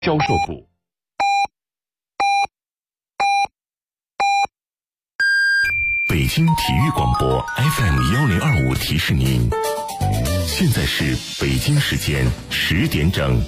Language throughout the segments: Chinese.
销售部。北京体育广播 FM1025 提示您，现在是北京时间10点整。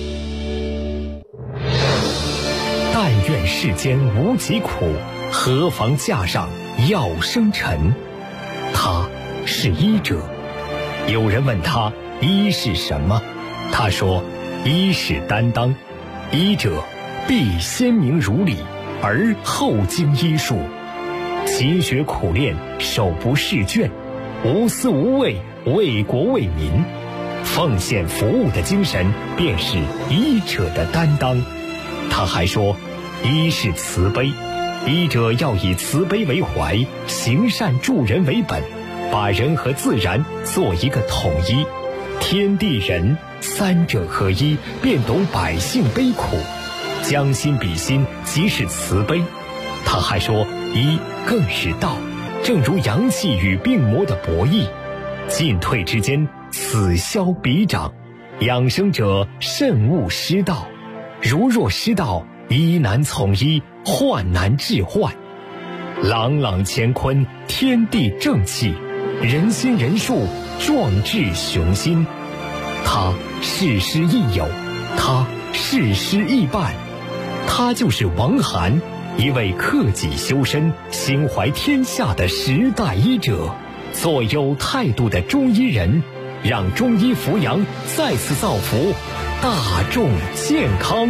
但愿世间无疾苦，何妨架上药生尘。他是医者。有人问他医是什么，他说医是担当，医者必先明如理，而后经医术，勤学苦练，手不释卷，无私无畏，为国为民，奉献服务的精神便是医者的担当。他还说医是慈悲，医者要以慈悲为怀，行善助人为本，把人和自然做一个统一，天地人三者合一，便懂百姓悲苦，将心比心，即是慈悲。他还说医更是道，正如阳气与病魔的博弈，进退之间，此消彼长，养生者慎勿失道，如若失道，医难从医，患难治患。朗朗乾坤，天地正气，人心人术，壮志雄心。他事师亦友，他事师亦伴，他就是王涵，一位克己修身、心怀天下的时代医者，做有态度的中医人，让中医扶阳再次造福大众健康。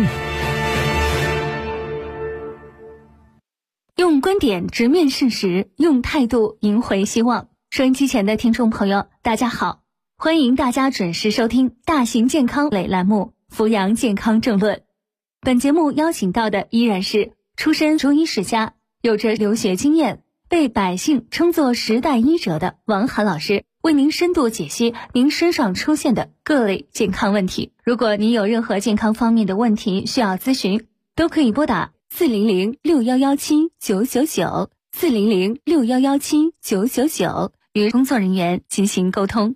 用观点直面事实，用态度赢回希望。收音机前的听众朋友，大家好，欢迎大家准时收听大型健康类栏目《扶阳健康政论》。本节目邀请到的依然是出身中医世家，有着留学经验，被百姓称作时代医者的王涵老师，为您深度解析您身上出现的各类健康问题。如果您有任何健康方面的问题需要咨询，都可以拨打400611799 400611799与工作人员进行沟通。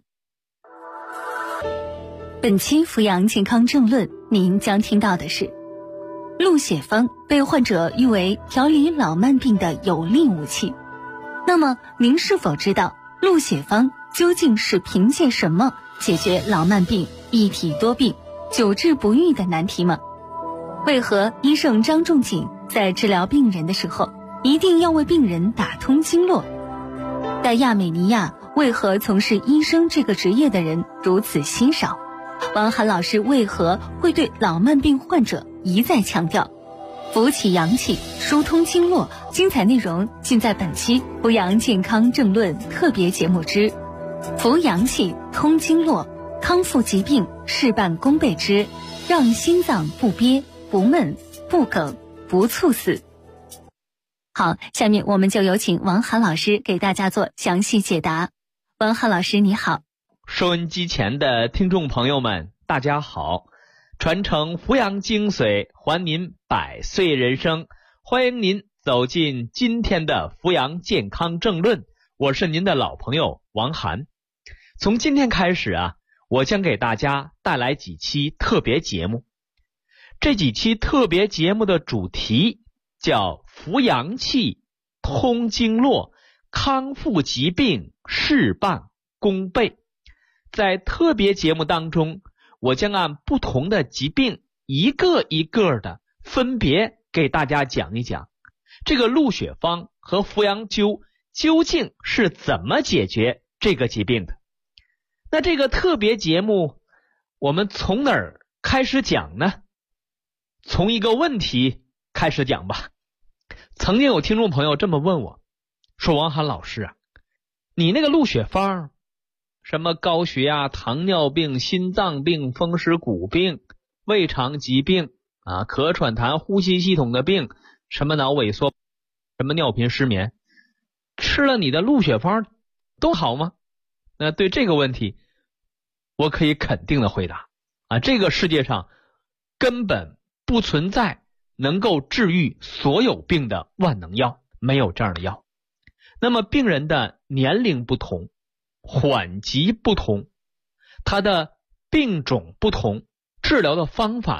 本期扶阳健康政论，您将听到的是鹿血方被患者誉为调理老慢病的有力武器。那么您是否知道鹿血方究竟是凭借什么解决老慢病、一体多病、久治不愈的难题吗？为何医圣张仲景在治疗病人的时候一定要为病人打通经络？在亚美尼亚，为何从事医生这个职业的人如此稀少？王涵老师为何会对老慢病患者一再强调扶起阳气，疏通经络？精彩内容尽在本期扶阳健康政论特别节目之扶阳气通经络，康复疾病事半功倍之让心脏不憋不闷不梗不猝死。好，下面我们就有请王涵老师给大家做详细解答。王涵老师你好。 收音机前的听众朋友们大家好，传承扶阳精髓，还您百岁人生，欢迎您走进今天的扶阳健康政论，我是您的老朋友王涵。从今天开始我将给大家带来几期特别节目。这几期特别节目的主题叫扶阳气通经络，康复疾病事半功倍。在特别节目当中，我将按不同的疾病一个一个的分别给大家讲一讲这个鹿血方和扶阳灸究竟是怎么解决这个疾病的。那这个特别节目我们从哪儿开始讲呢？从一个问题开始讲吧。曾经有听众朋友这么问我，说王涵老师你那个鹿血方，什么高血压、糖尿病、心脏病、风湿骨病、胃肠疾病咳喘痰、呼吸系统的病，什么脑萎缩、什么尿频失眠，吃了你的鹿血方都好吗？那对这个问题我可以肯定的回答这个世界上根本不存在能够治愈所有病的万能药，没有这样的药。那么病人的年龄不同，缓急不同，他的病种不同，治疗的方法呢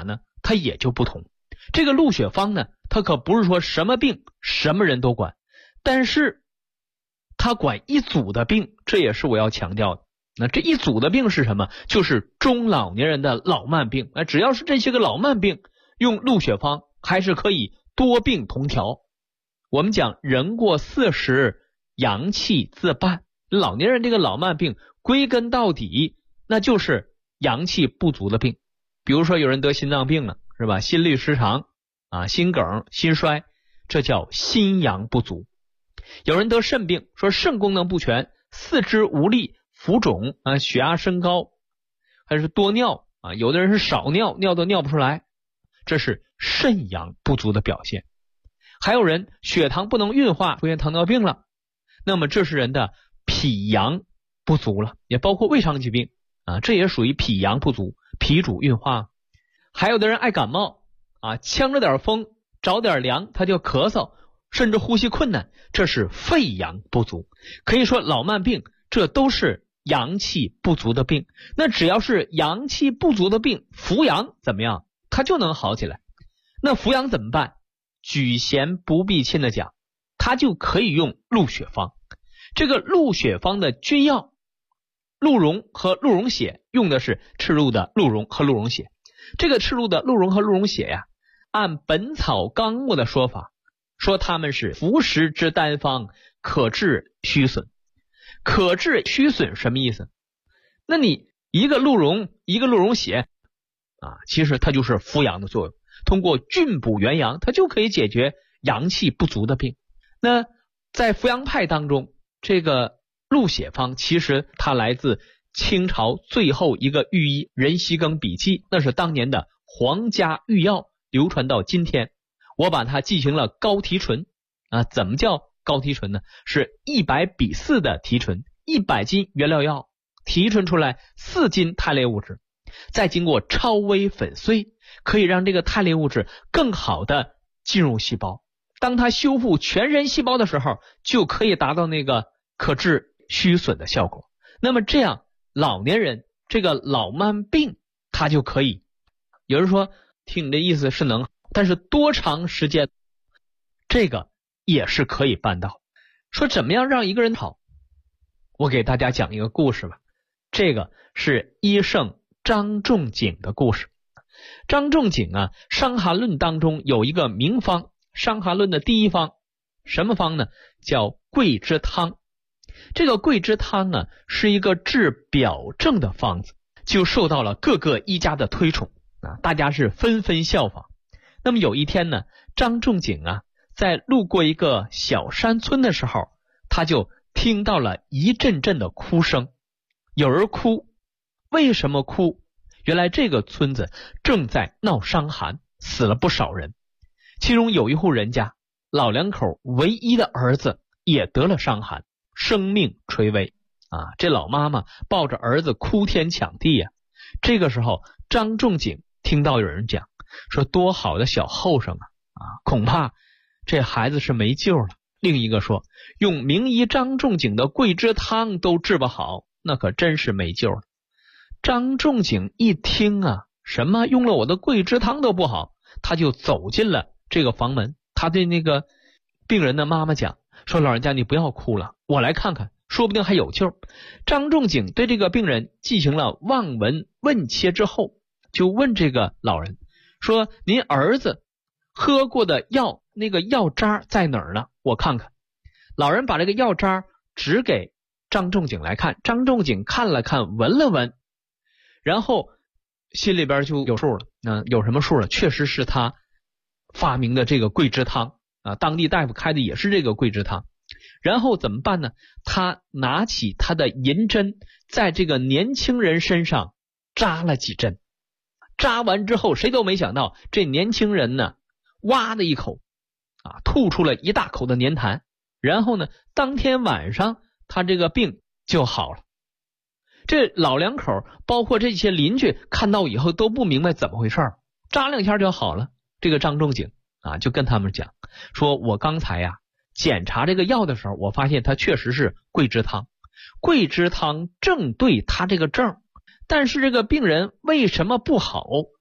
它也就不同。这个陆雪芳呢，它可不是说什么病什么人都管，但是它管一组的病，这也是我要强调的。那这一组的病是什么？就是中老年人的老慢病。只要是这些个老慢病，用陆雪芳还是可以多病同调。我们讲人过40，阳气自半，老年人这个老慢病归根到底那就是阳气不足的病。比如说有人得心脏病了，是吧？心律失常心梗、心衰，这叫心阳不足。有人得肾病，说肾功能不全，四肢无力、浮肿血压升高，还是多尿有的人是少尿，尿都尿不出来，这是肾阳不足的表现。还有人血糖不能运化，出现糖尿病了，那么这是人的脾阳不足了，也包括胃肠疾病这也属于脾阳不足，脾主运化。还有的人爱感冒呛着点风，着点凉，他就咳嗽，甚至呼吸困难，这是肺阳不足。可以说老慢病这都是阳气不足的病。那只要是阳气不足的病，扶阳怎么样？它就能好起来。那扶阳怎么办？举贤不避亲的讲，它就可以用陆雪芳。这个陆雪芳的君药鹿茸和鹿茸血，用的是赤露的鹿茸和鹿茸血。这个赤露的鹿茸和鹿茸血呀，按本草纲目的说法，说它们是服食之单方，可治虚损。可治虚损什么意思？那你一个鹿茸一个鹿茸血其实它就是扶阳的作用，通过菌补元阳，它就可以解决阳气不足的病。那在扶阳派当中，这个陆血方其实它来自清朝最后一个御医任锡庚笔记，那是当年的皇家御药，流传到今天。我把它进行了高提纯怎么叫高提纯呢？是100比4的提纯，100斤原料药提纯出来4斤肽类物质，再经过超微粉碎，可以让这个肽类物质更好的进入细胞。当它修复全身细胞的时候，就可以达到那个可治虚损的效果。那么这样老年人这个老慢病它就可以，有人说听你的意思是能，但是多长时间这个也是可以办到。说怎么样让一个人好，我给大家讲一个故事吧。这个是医圣张仲景的故事。张仲景伤寒论当中有一个名方，伤寒论的第一方，什么方呢？叫桂枝汤。这个桂枝汤是一个治表症的方子，就受到了各个医家的推崇大家是纷纷效仿。那么有一天呢，张仲景在路过一个小山村的时候，他就听到了一阵阵的哭声，有人哭。为什么哭？原来这个村子正在闹伤寒，死了不少人。其中有一户人家，老两口唯一的儿子也得了伤寒，生命垂危这老妈妈抱着儿子哭天抢地这个时候张仲景听到有人讲说，多好的小后生恐怕这孩子是没救了。另一个说，用名医张仲景的桂枝汤都治不好，那可真是没救了。张仲景一听什么用了我的桂枝汤都不好，他就走进了这个房门。他对那个病人的妈妈讲说，老人家你不要哭了，我来看看，说不定还有救。张仲景对这个病人进行了望闻问切之后，就问这个老人说，您儿子喝过的药，那个药渣在哪儿呢？我看看。老人把这个药渣指给张仲景来看，张仲景看了看，闻了闻，然后心里边就有数了。有什么数了？确实是他发明的这个桂枝汤当地大夫开的也是这个桂枝汤。然后怎么办呢？他拿起他的银针，在这个年轻人身上扎了几针。扎完之后，谁都没想到这年轻人哇的一口吐出了一大口的粘痰。然后呢，当天晚上他这个病就好了。这老两口包括这些邻居看到以后都不明白怎么回事，扎两下就好了。这个张仲景就跟他们讲说，我刚才检查这个药的时候，我发现它确实是桂枝汤，桂枝汤正对他这个症，但是这个病人为什么不好？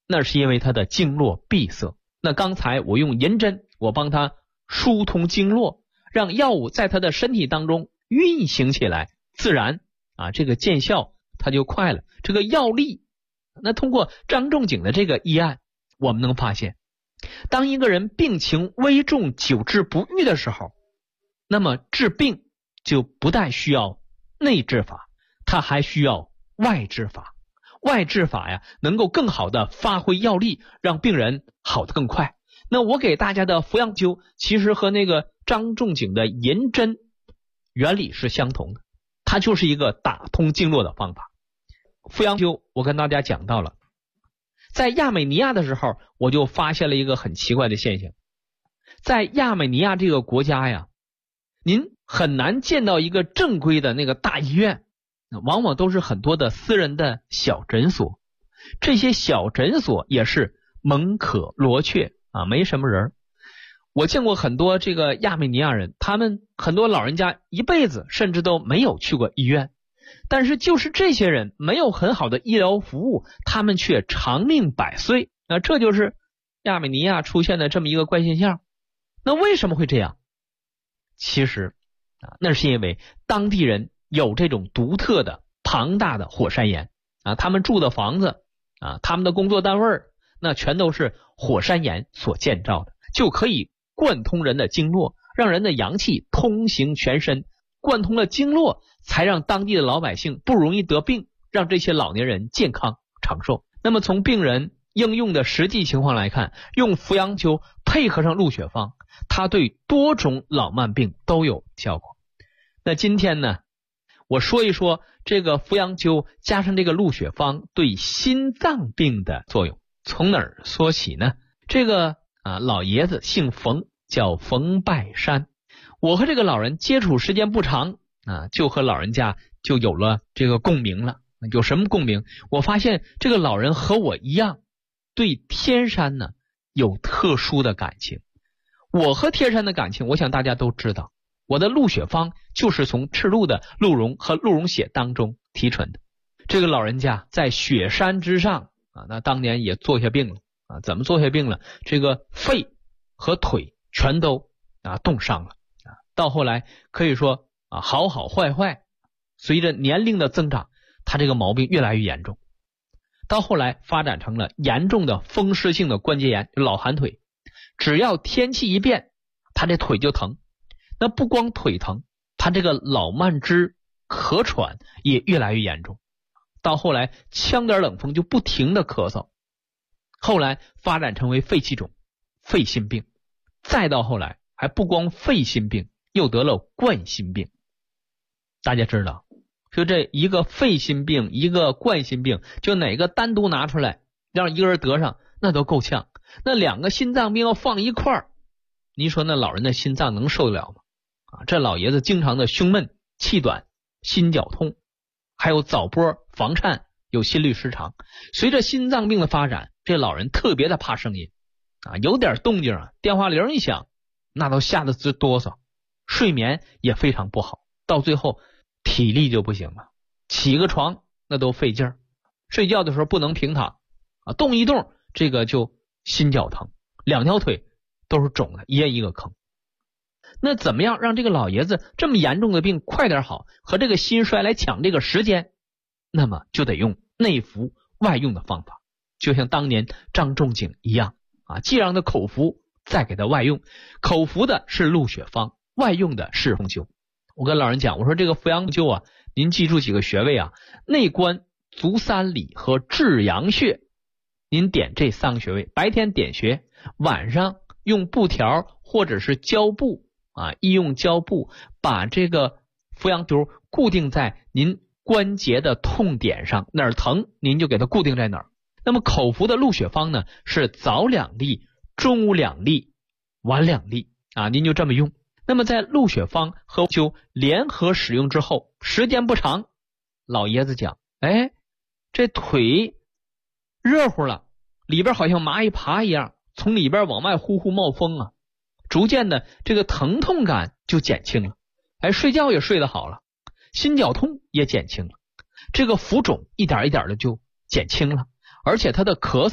那是因为他的经络闭塞。那刚才我用银针，我帮他疏通经络，让药物在他的身体当中运行起来，自然这个见效它就快了，这个药力。那通过张仲景的这个医案，我们能发现，当一个人病情危重久治不愈的时候，那么治病就不但需要内治法，它还需要外治法。外治法呀，能够更好的发挥药力，让病人好得更快。那我给大家的服药灸，其实和那个张仲景的银针原理是相同的，它就是一个打通经络的方法。服药灸我跟大家讲到了，在亚美尼亚的时候，我就发现了一个很奇怪的现象。在亚美尼亚这个国家呀，您很难见到一个正规的那个大医院，往往都是很多的私人的小诊所。这些小诊所也是门可罗雀没什么人。我见过很多这个亚美尼亚人，他们很多老人家一辈子甚至都没有去过医院，但是就是这些人没有很好的医疗服务，他们却长命百岁。那这就是亚美尼亚出现的这么一个怪现象。那为什么会这样？其实那是因为当地人有这种独特的庞大的火山岩他们住的房子他们的工作单位那全都是火山岩所建造的，就可以贯通人的经络，让人的阳气通行全身。贯通了经络，才让当地的老百姓不容易得病，让这些老年人健康长寿。那么从病人应用的实际情况来看，用扶阳灸配合上鹿血方，它对多种老慢病都有效果。那今天呢，我说一说这个扶阳灸加上这个鹿血方对心脏病的作用。从哪儿说起呢？这个老爷子姓冯，叫冯拜山。我和这个老人接触时间不长就和老人家就有了这个共鸣了。有什么共鸣？我发现这个老人和我一样，对天山呢有特殊的感情。我和天山的感情，我想大家都知道。我的鹿血方就是从赤鹿的鹿茸和鹿茸血当中提纯的。这个老人家在雪山之上那当年也坐下病了怎么坐下病了？这个肺和腿全都冻伤了到后来可以说好好坏坏，随着年龄的增长，他这个毛病越来越严重，到后来发展成了严重的风湿性的关节炎，老寒腿。只要天气一变，他这腿就疼。那不光腿疼，他这个老慢支咳喘也越来越严重，到后来呛点冷风就不停的咳嗽，后来发展成为肺气肿、肺心病，再到后来还不光肺心病，又得了冠心病。大家知道，就这一个肺心病，一个冠心病，就哪个单独拿出来让一个人得上，那都够呛。那两个心脏病要放一块儿，你说那老人的心脏能受得了吗？这老爷子经常的胸闷、气短、心绞痛，还有早搏、房颤，有心律失常。随着心脏病的发展，这老人特别的怕声音有点动静电话铃一响，那都吓得直哆嗦，睡眠也非常不好，到最后体力就不行了，起个床那都费劲儿，睡觉的时候不能平躺动一动这个就心绞疼，两条腿都是肿的，一人一个坑。那怎么样让这个老爷子这么严重的病快点好，和这个心衰来抢这个时间？那么就得用内服外用的方法，就像当年张仲景一样既让他口服，再给他外用。口服的是鹿血方，外用的是风灸。我跟老人讲，我说这个扶阳灸您记住几个穴位内关、足三里和至阳穴，您点这3个穴位，白天点穴，晚上用布条或者是胶布医用胶布把这个扶阳灸固定在您关节的痛点上，哪儿疼您就给它固定在哪儿。那么口服的鹿血方呢，是早2粒、中午2粒、晚2粒您就这么用。那么在鹿血方和灸联合使用之后，时间不长，老爷子讲这腿热乎了，里边好像蚂蚁爬一样，从里边往外呼呼冒风逐渐的这个疼痛感就减轻了，睡觉也睡得好了，心绞痛也减轻了，这个浮肿一点一点的就减轻了，而且他的咳嗽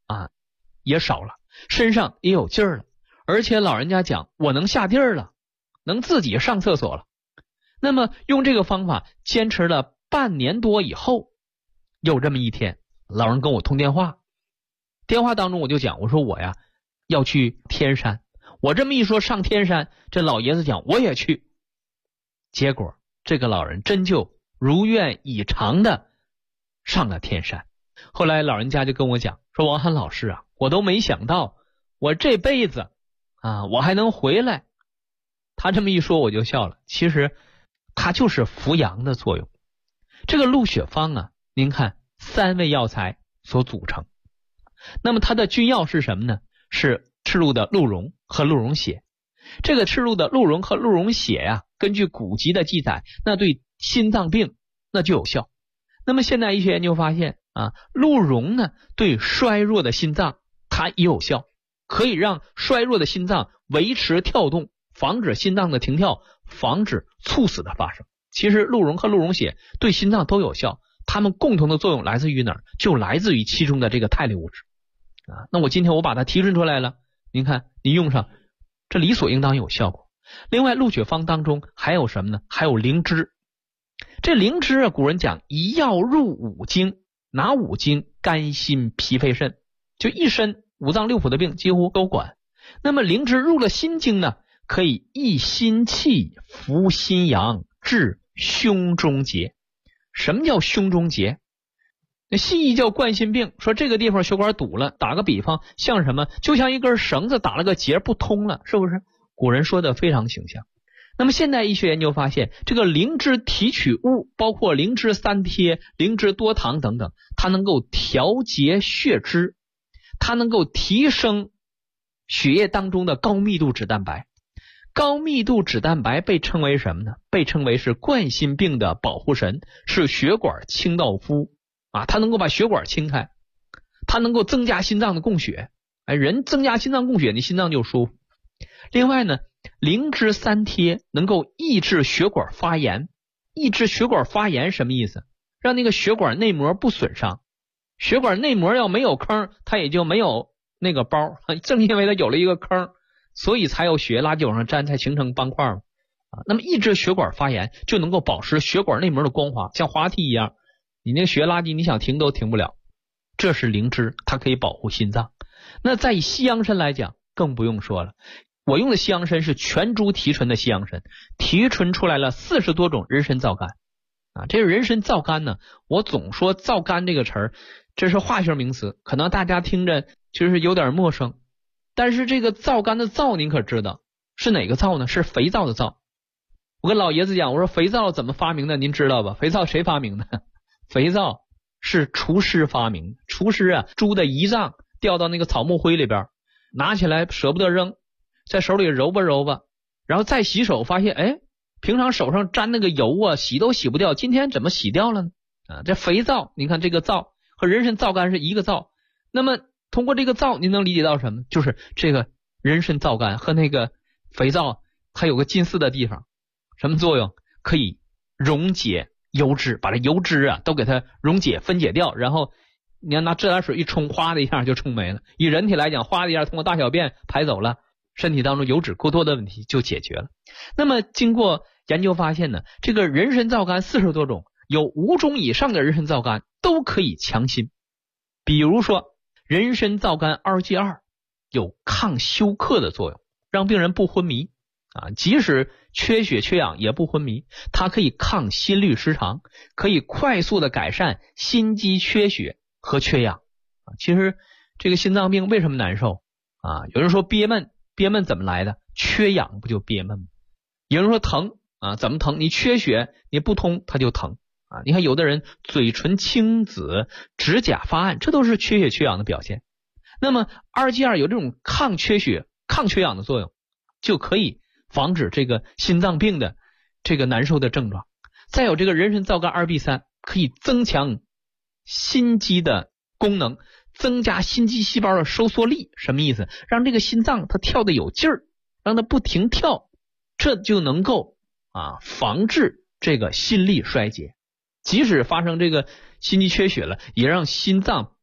也少了，身上也有劲儿了，而且老人家讲我能下地儿了，能自己上厕所了。那么用这个方法坚持了半年多以后，有这么一天，老人跟我通电话，电话当中我就讲，我说我呀要去天山，我这么一说上天山，这老爷子讲我也去。结果这个老人真就如愿以偿的上了天山。后来老人家就跟我讲说，王涵老师啊，我都没想到我这辈子我还能回来。他这么一说我就笑了，其实它就是扶阳的作用。这个鹿血方您看3味药材所组成，那么它的君药是什么呢？是赤鹿的鹿茸和鹿茸血。这个赤鹿的鹿茸和鹿茸血根据古籍的记载，那对心脏病那就有效。那么现代医学研究发现鹿茸呢对衰弱的心脏它也有效，可以让衰弱的心脏维持跳动，防止心脏的停跳，防止猝死的发生。其实鹿茸和鹿茸血对心脏都有效，它们共同的作用来自于哪儿？就来自于其中的这个肽类物质那我今天我把它提纯出来了，您看你用上，这理所应当有效果。另外鹿血方当中还有什么呢？还有灵芝。这灵芝古人讲一药入5经，哪5经？肝心脾肺肾，就一身5脏6腑的病几乎都管。那么灵芝入了心经呢，可以益心气，扶心阳，治胸中结。什么叫胸中结？那西医叫冠心病，说这个地方血管堵了，打个比方像什么？就像一根绳子打了个结不通了，是不是？古人说的非常形象。那么现代医学研究发现，这个灵芝提取物包括灵芝3贴、灵芝多糖等等，它能够调节血脂，它能够提升血液当中的高密度脂蛋白。高密度脂蛋白被称为什么呢？被称为是冠心病的保护神，是血管清道夫它能够把血管清开，它能够增加心脏的供血。人增加心脏供血，你心脏就舒服。另外呢，灵芝3贴能够抑制血管发炎。抑制血管发炎什么意思？让那个血管内膜不损伤。血管内膜要没有坑，它也就没有那个包。正因为它有了一个坑，所以才有血液垃圾往上粘，才形成斑块那么抑制血管发炎，就能够保持血管内膜的光滑，像滑梯一样，你那个血液垃圾你想停都停不了。这是灵芝，它可以保护心脏。那在西洋参来讲更不用说了，我用的西洋参是全株提纯的西洋参，提纯出来了40多种人参皂苷这个人参皂苷呢，我总说皂苷这个词儿，这是化学名词，可能大家听着就是有点陌生。但是这个皂苷的皂您可知道是哪个皂呢？是肥皂的皂。我跟老爷子讲，我说肥皂怎么发明的您知道吧？肥皂谁发明的？肥皂是厨师发明的。厨师猪的胰脏掉到那个草木灰里边，拿起来舍不得扔，在手里揉吧揉吧，然后再洗手，发现平常手上沾那个油洗都洗不掉，今天怎么洗掉了呢？这肥皂，你看这个皂和人参皂苷是一个皂。那么通过这个皂您能理解到什么？就是这个人参皂苷和那个肥皂它有个近似的地方。什么作用？可以溶解油脂，把这油脂都给它溶解分解掉，然后你要拿自来水一冲，哗的一下就冲没了。以人体来讲，哗的一下通过大小便排走了，身体当中油脂过多的问题就解决了。那么经过研究发现呢，这个人参皂苷40多种，有5种以上的人参皂苷都可以强心。比如说人参皂苷2G2有抗休克的作用，让病人不昏迷即使缺血缺氧也不昏迷。它可以抗心律失常，可以快速的改善心肌缺血和缺氧其实这个心脏病为什么难受有人说憋闷，憋闷怎么来的？缺氧不就憋闷吗？有人说疼怎么疼？你缺血你不通它就疼你看有的人嘴唇青紫，指甲发暗，这都是缺血缺氧的表现。那么 2G2 有这种抗缺血抗缺氧的作用，就可以防止这个心脏病的这个难受的症状。再有这个人参皂苷 2B3 可以增强心肌的功能，增加心肌细胞的收缩力。什么意思？让这个心脏它跳得有劲儿，让它不停跳，这就能够防治这个心力衰竭。即使发生这个心肌缺血了，也让心脏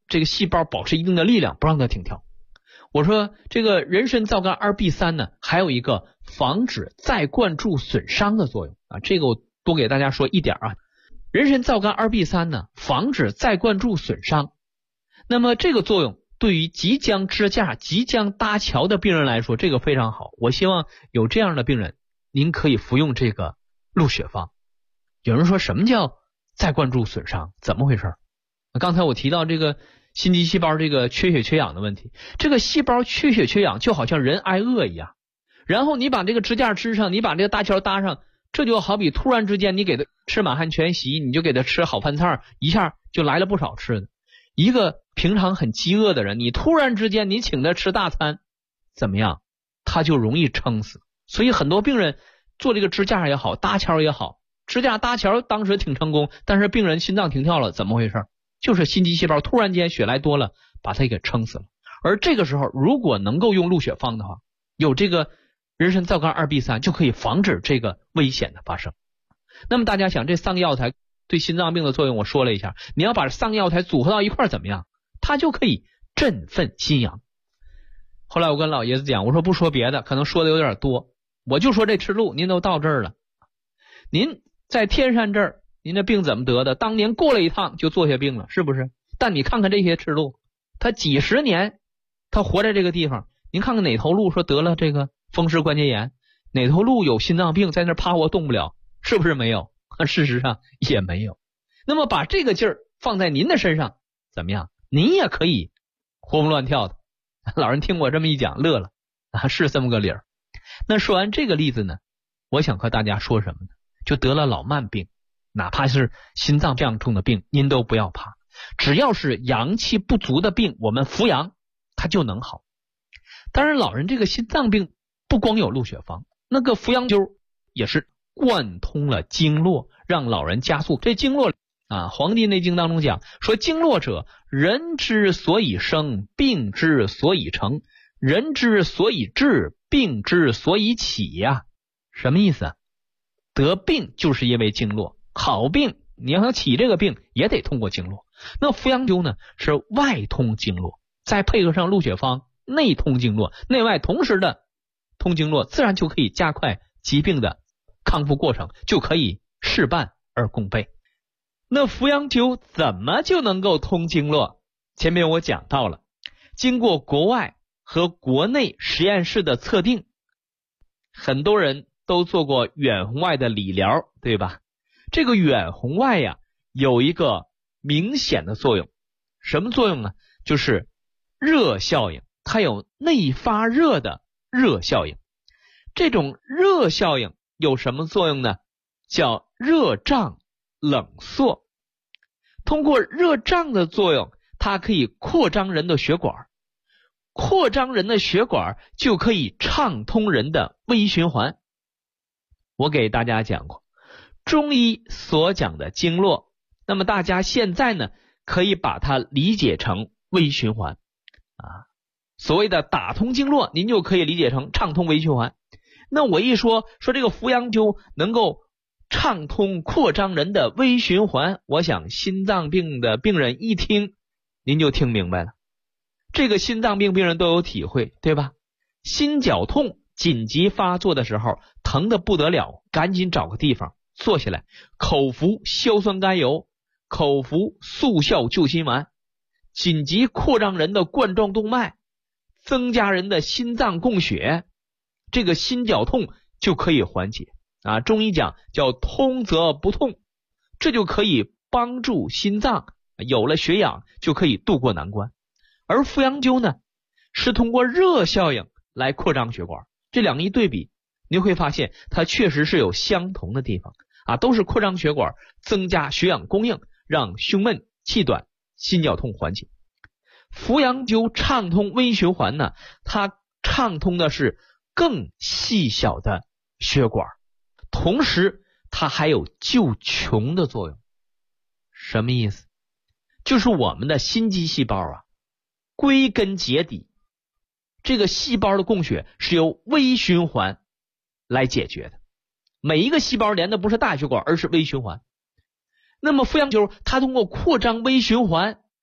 这个细胞保持一定的力量，不让它停跳。我说这个人参皂苷 2B3 呢，还有一个防止再灌注损伤的作用啊，这个我多给大家说一点啊。人参皂苷 2B3 呢，防止再灌注损伤。那么这个作用对于即将支架、即将搭桥的病人来说，这个非常好。我希望有这样的病人，您可以服用这个鹿血方。有人说什么叫再灌注损伤？怎么回事？刚才我提到这个心肌细胞这个缺血缺氧的问题，这个细胞缺血缺氧就好像人挨饿一样，然后你把这个支架支上，你把这个搭桥搭上，这就好比突然之间你给他吃满汉全席，你就给他吃好饭菜，一下就来了不少吃的。一个平常很饥饿的人，你突然之间你请他吃大餐，怎么样？他就容易撑死。所以很多病人做这个支架也好，搭桥也好，支架搭桥当时挺成功，但是病人心脏停跳了，怎么回事？就是心肌细胞突然间血来多了，把它给撑死了。而这个时候如果能够用鹿血方的话，有这个人参皂苷 2B3 就可以防止这个危险的发生。那么大家想，这3个药材对心脏病的作用我说了一下，你要把3个药材组合到一块怎么样？它就可以振奋心阳。后来我跟老爷子讲，我说不说别的，可能说的有点多，我就说这吃鹿，您都到这儿了，您在天山这儿，您的病怎么得的？当年过了一趟就坐下病了，是不是？但你看看这些吃鹿，他几十年他活在这个地方，您看看哪头鹿说得了这个风湿关节炎，哪头鹿有心脏病在那趴窝动不了，是不是没有？事实上也没有。那么把这个劲儿放在您的身上怎么样？您也可以活蹦乱跳的。老人听我这么一讲乐了啊，是这么个理儿。那说完这个例子呢，我想和大家说什么呢？就得了老慢病，哪怕是心脏这样重的病，您都不要怕，只要是阳气不足的病，我们服阳它就能好。当然老人这个心脏病不光有鹿血方，那个扶阳灸也是贯通了经络，让老人加速。这经络啊，《黄帝内经》当中讲说，经络者，人之所以生，病之所以成，人之所以治，病之所以起呀。什么意思啊？得病就是因为经络，好病你要想起这个病也得通过经络。那扶阳灸呢是外通经络，再配合上鹿血方内通经络，内外同时的通经络，自然就可以加快疾病的康复过程，就可以事半而功倍。那扶阳灸怎么就能够通经络？前面我讲到了，经过国外和国内实验室的测定，很多人都做过远红外的理疗，对吧？这个远红外呀，有一个明显的作用。什么作用呢？就是热效应，它有内发热的热效应。这种热效应有什么作用呢？叫热胀冷缩。通过热胀的作用，它可以扩张人的血管，扩张人的血管就可以畅通人的微循环。我给大家讲过中医所讲的经络，那么大家现在呢可以把它理解成微循环啊。所谓的打通经络，您就可以理解成畅通微循环。那我一说这个扶阳灸能够畅通扩张人的微循环，我想心脏病的病人一听您就听明白了。这个心脏病病人都有体会，对吧？心绞痛紧急发作的时候，疼得不得了，赶紧找个地方坐下来，口服硝酸甘油，口服速效救心丸，紧急扩张人的冠状动脉，增加人的心脏供血，这个心绞痛就可以缓解啊。中医讲叫通则不痛，这就可以帮助心脏有了血氧，就可以渡过难关。而扶阳灸呢，是通过热效应来扩张血管，这两个一对比，你会发现它确实是有相同的地方啊，都是扩张血管，增加血氧供应，让胸闷气短心绞痛缓解。扶阳灸畅通微循环呢，它畅通的是更细小的血管，同时它还有救穷的作用。什么意思？就是我们的心肌细胞啊，归根结底这个细胞的供血是由微循环来解决的，每一个细胞连的不是大血管，而是微循环。那么扶阳灸它通过扩张微循环，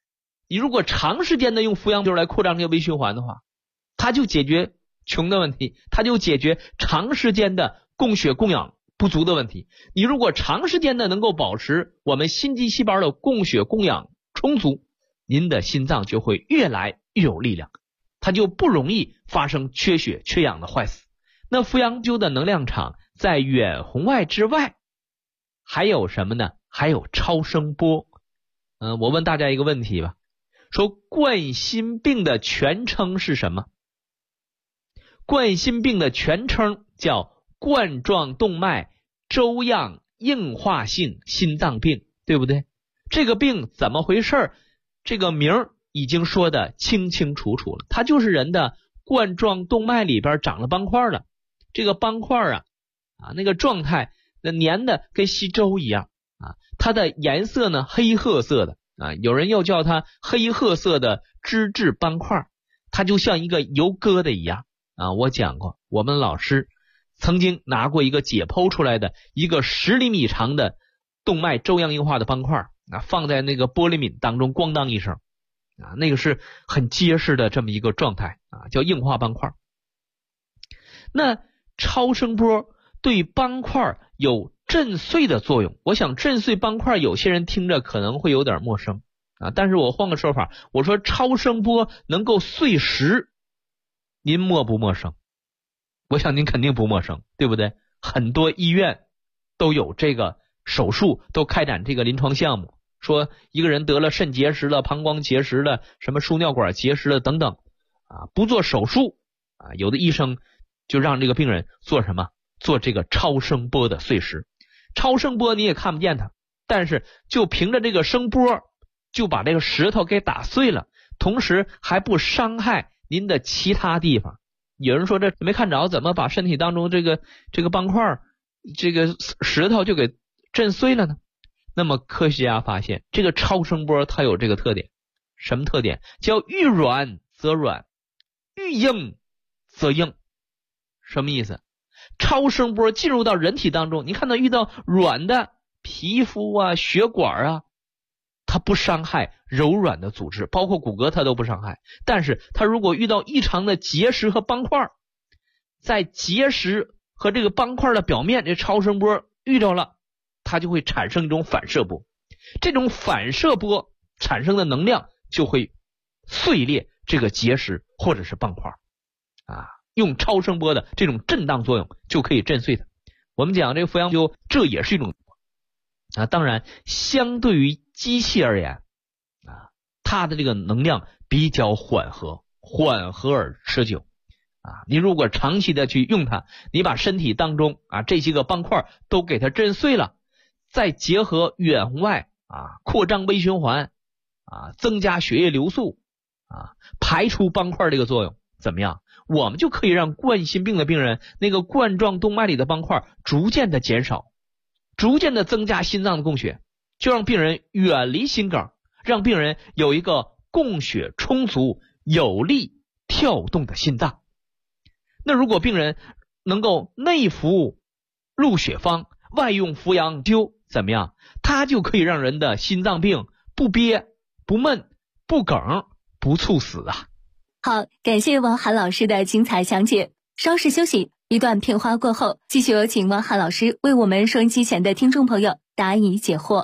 你如果长时间的用扶阳灸来扩张这个微循环的话，它就解决穷的问题，它就解决长时间的供血供氧不足的问题。你如果长时间的能够保持我们心肌细胞的供血供氧充足，您的心脏就会越来越有力量，它就不容易发生缺血缺氧的坏死。那扶阳灸的能量场在远红外之外还有什么呢？还有超声波。我问大家一个问题吧，说冠心病的全称是什么？冠心病的全称叫冠状动脉粥样硬化性心脏病，对不对？这个病怎么回事？这个名已经说的清清楚楚了，它就是人的冠状动脉里边长了斑块了。这个斑块那个状态那粘的跟稀粥一样它的颜色呢黑褐色的有人又叫它黑褐色的脂质斑块，它就像一个油疙瘩一样我讲过，我们老师曾经拿过一个解剖出来的一个10厘米长的动脉粥样硬化的斑块放在那个玻璃皿当中，咣当一声那个是很结实的这么一个状态叫硬化斑块。那超声波对斑块有震碎的作用，我想震碎斑块有些人听着可能会有点陌生但是我换个说法，我说超声波能够碎石，您陌不陌生？我想您肯定不陌生，对不对？很多医院都有这个手术，都开展这个临床项目，说一个人得了肾结石了、膀胱结石了、什么输尿管结石了等等不做手术有的医生就让这个病人做什么？做这个超声波的碎石。超声波你也看不见它，但是就凭着这个声波就把这个石头给打碎了，同时还不伤害您的其他地方。有人说这没看着，怎么把身体当中这个斑块这个石头就给震碎了呢？那么科学家发现这个超声波它有这个特点。什么特点？叫遇软则软，遇硬则硬。什么意思？超声波进入到人体当中，你看到遇到软的皮肤血管它不伤害柔软的组织，包括骨骼它都不伤害。但是它如果遇到异常的结石和斑块，在结石和这个斑块的表面，这超声波遇到了，它就会产生一种反射波。这种反射波产生的能量就会碎裂这个结石或者是斑块用超声波的这种震荡作用就可以震碎它。我们讲这个扶阳灸，这也是一种当然相对于机器而言它的这个能量比较缓和而持久你如果长期的去用它，你把身体当中这些个斑块都给它震碎了，再结合远红外扩张微循环增加血液流速排除斑块这个作用，怎么样？我们就可以让冠心病的病人那个冠状动脉里的斑块逐渐的减少，逐渐的增加心脏的供血，就让病人远离心梗，让病人有一个供血充足、有力跳动的心脏。那如果病人能够内服入血方，外用扶阳灸，怎么样？它就可以让人的心脏病不憋、不闷、不梗、不猝死好，感谢王涵老师的精彩讲解。稍事休息，一段片花过后，继续有请王涵老师为我们收音机前的听众朋友答疑解惑。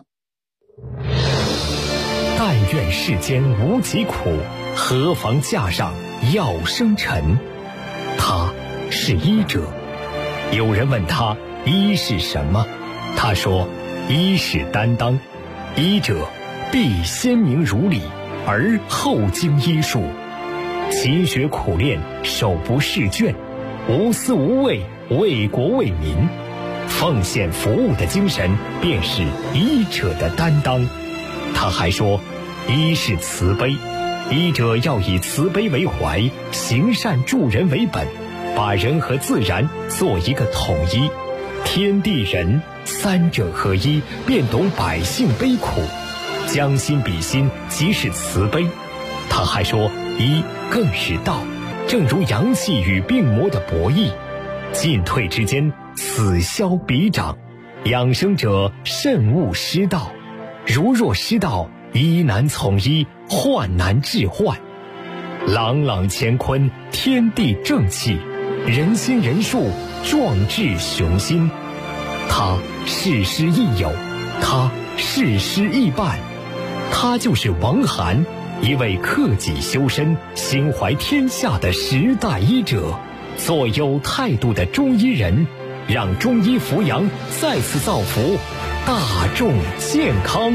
但愿世间无疾苦，何妨架上药生尘。他是医者。有人问他医是什么，他说医是担当，医者必先明如理，而后经医术，勤学苦练，手不释卷，无私无畏，为国为民，奉献服务的精神便是医者的担当。他还说医是慈悲，医者要以慈悲为怀，行善助人为本，把人和自然做一个统一，天地人三者合一，便懂百姓悲苦，将心比心，即是慈悲。他还说医更是道，正如阳气与病魔的博弈，进退之间，此消彼长，养生者慎勿失道。如若失道，医难从医， 患难治患，朗朗乾坤，天地正气，人心人术，壮志雄心。他事师亦友，他事师亦伴，他就是王涵，一位克己修身、心怀天下的时代医者，做有态度的中医人，让中医扶阳再次造福大众健康。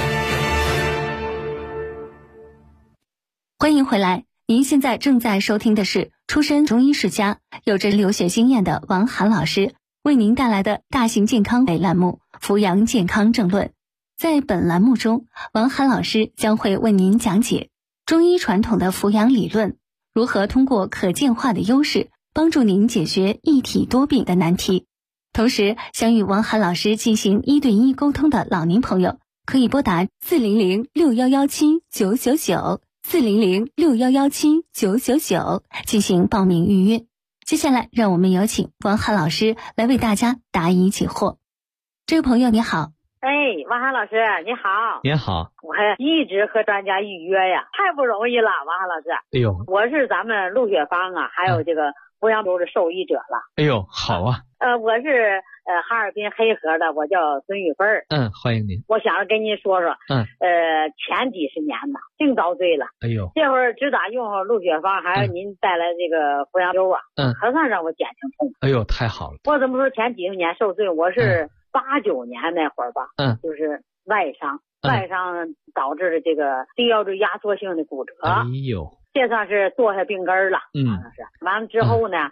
欢迎回来，您现在正在收听的是出身中医世家、有着留学经验的王涵老师为您带来的大型健康类栏目《扶阳健康正论》。在本栏目中，王涵老师将会为您讲解中医传统的扶阳理论，如何通过可见化的优势帮助您解决一体多病的难题。同时，想与王涵老师进行1对1沟通的老年朋友，可以拨打400-6117-999 400-6117-999进行报名预约。接下来，让我们有请王涵老师来为大家答疑解惑。这位朋友你好。 王涵老师你好。 您好。 我还一直和专家预约呀，太不容易了，王涵老师。 哎呦， 我是咱们陆雪芳啊，还有这个扶阳州的受益者了。 哎呦，好啊。 我是哈尔滨黑河的，我叫孙玉芬。 欢迎您。 我想跟您说说，前几十年呐，净遭罪了。 哎呦， 这会儿只打用陆雪芳，还有您带来这个扶阳州啊，可算让我减轻痛苦。 哎呦，太好了。 我怎么说前几十年受罪？我是89年那会儿吧，就是外伤导致的这个低腰椎压缩性的骨折。 哎呦， 这算是坐下病根了。完了之后呢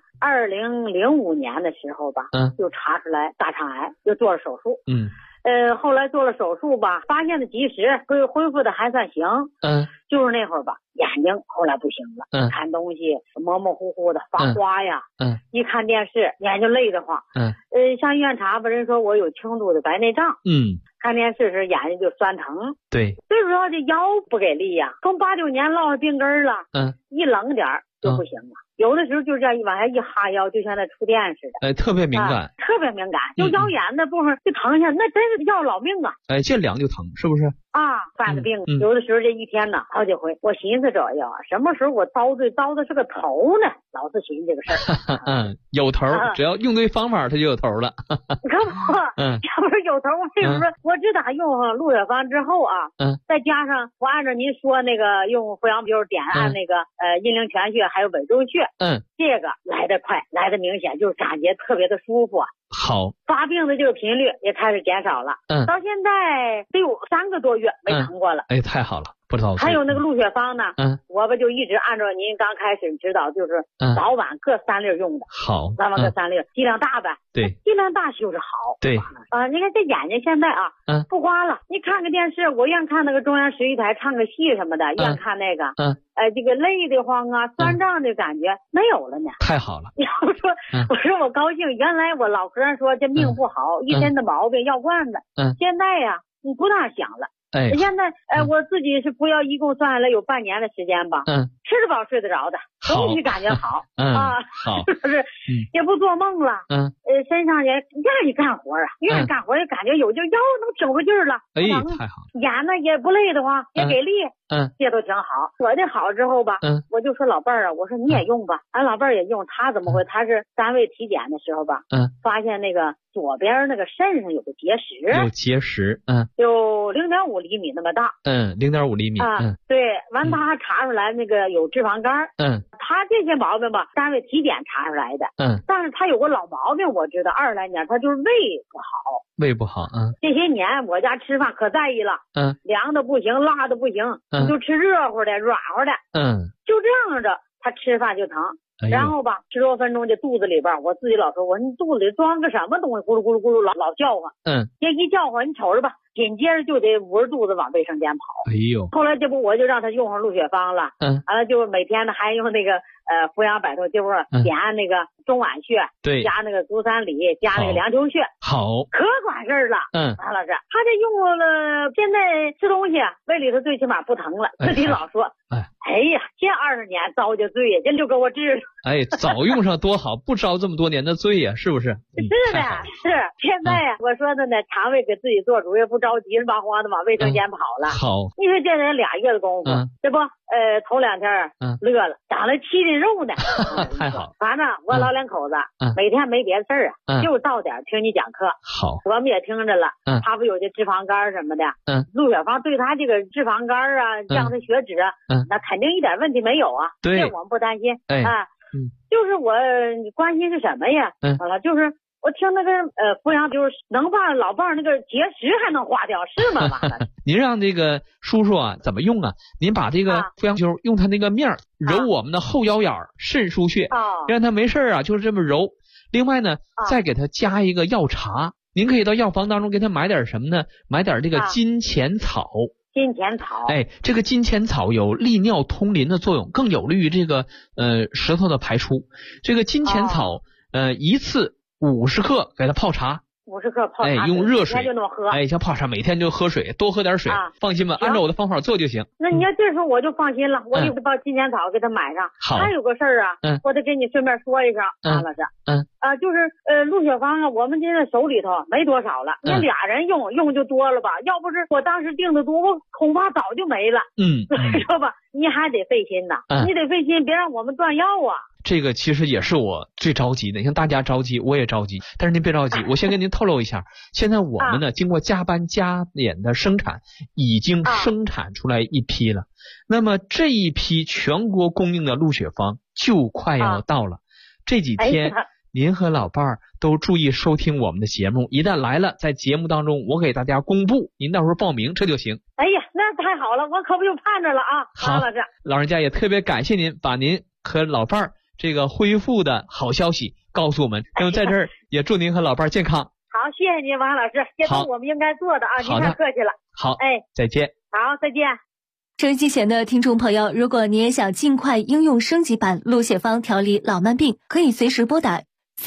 ，2005年的时候吧，就查出来大肠癌，就做了手术。后来做了手术吧，发现的及时，恢复的还算行。就是那会儿吧，眼睛后来不行了，看东西模模糊糊的，发花呀。一看电视眼睛累得慌。上医院查吧，人说我有轻度的白内障。看电视时眼睛就酸疼。对，最主要这腰不给力呀，从89年落下病根了。一冷点就不行了。有的时候就这样往下一哈腰，就像那触电似的。 特别敏感。特别敏感， 就腰眼那部分就疼下，那真是要老命啊。这凉就疼，是不是？ 犯的病，有的时候这一天呢好几回。我寻思着呀，什么时候我遭罪遭的是个头呢？老是寻思这个事儿。 有头，只要用对方法，它就有头了。 可不，要不是有头，我跟你说，我只打用陆雪芳之后啊，再加上我按照您说那个用扶阳比如点按那个阴陵泉穴还有尾中穴，这个来得快，来得明显，就是感觉特别的舒服。好，发病的这个频率也开始减少了。到现在得有3个多月没疼过了。太好了，不着急。还有那个陆雪芳呢，我吧就一直按照您刚开始指导，就是早晚各3粒用的。好，早晚各3粒，剂量大呗。对，剂量大就是好。对，你看这眼睛现在啊，不花了。你看个电视，我愿看那个中央11台唱个戏什么的，愿看那个。这个累得慌啊，酸胀的感觉没有了呢。太好了。要说，我说我高兴，原来我老和尚说这命不好，一身的毛病药罐子。现在呀，你不大想了。现在我自己是服药，一共算下来有半年的时间吧。吃得饱睡得着的，终于感觉好。好，就是也不做梦了。身上也愿意干活啊，愿意干活就感觉有劲，腰能挺出劲儿了。太好。眼呢也不累得慌，也给力。这都挺好。我这好之后吧，我就说老伴儿啊，我说你也用吧。俺老伴儿也用，他怎么会？他是单位体检的时候吧，发现那个左边那个肾上有个结石。有结石。有0.5厘米那么大。0.5厘米。对，完他还查出来那个有脂肪肝。他这些毛病吧，单位体检查出来的。但是他有个老毛病，我知道20来年他就是胃不好。胃不好。这些年我家吃饭可在意了。凉的不行，辣的不行，就吃热乎的软和的。就这样着他吃饭就疼。然后吧，10多分钟这肚子里边，我自己老说，我说你肚子里装个什么东西，咕噜咕噜咕噜老叫唤。这一叫唤，你瞅着吧，紧接着就得捂着肚子往卫生间跑。后来这不我就让他用上陆雪芳了。完了就每天呢还用那个扶阳摆脱，就是点按那个中脘穴，对，加那个足三里，加那个梁丘穴。好，可管事儿了。王老师，他这用了，现在吃东西胃里头最起码不疼了，自己老说。哎呀，这20年遭的罪呀，这就给我治了。早用上多好，不遭这么多年的罪呀，是不是？是的，是。现在呀，我说的呢，肠胃给自己做主，也不着着急了吧慌的往卫生间跑了。 好， 你说这人2月的功夫，这不头2天乐了，长了7斤肉呢。 太好了。 反正我老2口子每天没别的事儿就到点听你讲课。 好， 我们也听着了。他不有这脂肪肝什么的。陆雪芳对他这个脂肪肝啊，让他血脂啊，那肯定一点问题没有啊。 对， 这我们不担心。就是我关心是什么呀？完了就是我听那个阜阳就是能把老伴儿那个结石还能化掉，是吗？完了， 您让这个叔叔啊怎么用啊？您把这个阜阳灸用他那个面儿揉我们的后腰眼肾腧穴，让他没事啊就是这么揉。另外呢，再给他加一个药茶，您可以到药房当中给他买点什么呢？买点这个金钱草。 金钱草， 这个金钱草有利尿通淋的作用，更有利于这个石头的排出。这个金钱草一次50克给它泡茶 ，50克泡茶， 用热水， 就那么喝， 像泡茶，每天就喝水，多喝点水，放心吧，按照我的方法做就行。 那你要这时候我就放心了，我就把金钱草给他买上。 好， 还有个事儿啊，我得跟你顺便说一声，完了这，就是陆雪芳啊，我们现在手里头没多少了，你俩人用就多了吧？要不是我当时订的多，我恐怕早就没了。所以说吧，你还得费心呐，你得费心，别让我们断药啊。 这个其实也是我最着急的，你看大家着急，我也着急，但是您别着急，我先跟您透露一下，现在我们呢经过加班加点的生产，已经生产出来一批了。那么这一批全国供应的陆雪芳就快要到了，这几天您和老伴儿都注意收听我们的节目，一旦来了，在节目当中我给大家公布，您到时候报名这就行。 哎呀，那太好了，我可不就盼着了啊！ 好，老人家也特别感谢您把您和老伴儿这个恢复的好消息告诉我们，那么在这儿也祝您和老伴儿健康。 好，谢谢您王老师，这都我们应该做的啊，您太客气了。 好，再见。 好，再见。 收音机前的听众朋友，如果你也想尽快应用升级版陆雪芳调理老慢病，可以随时拨打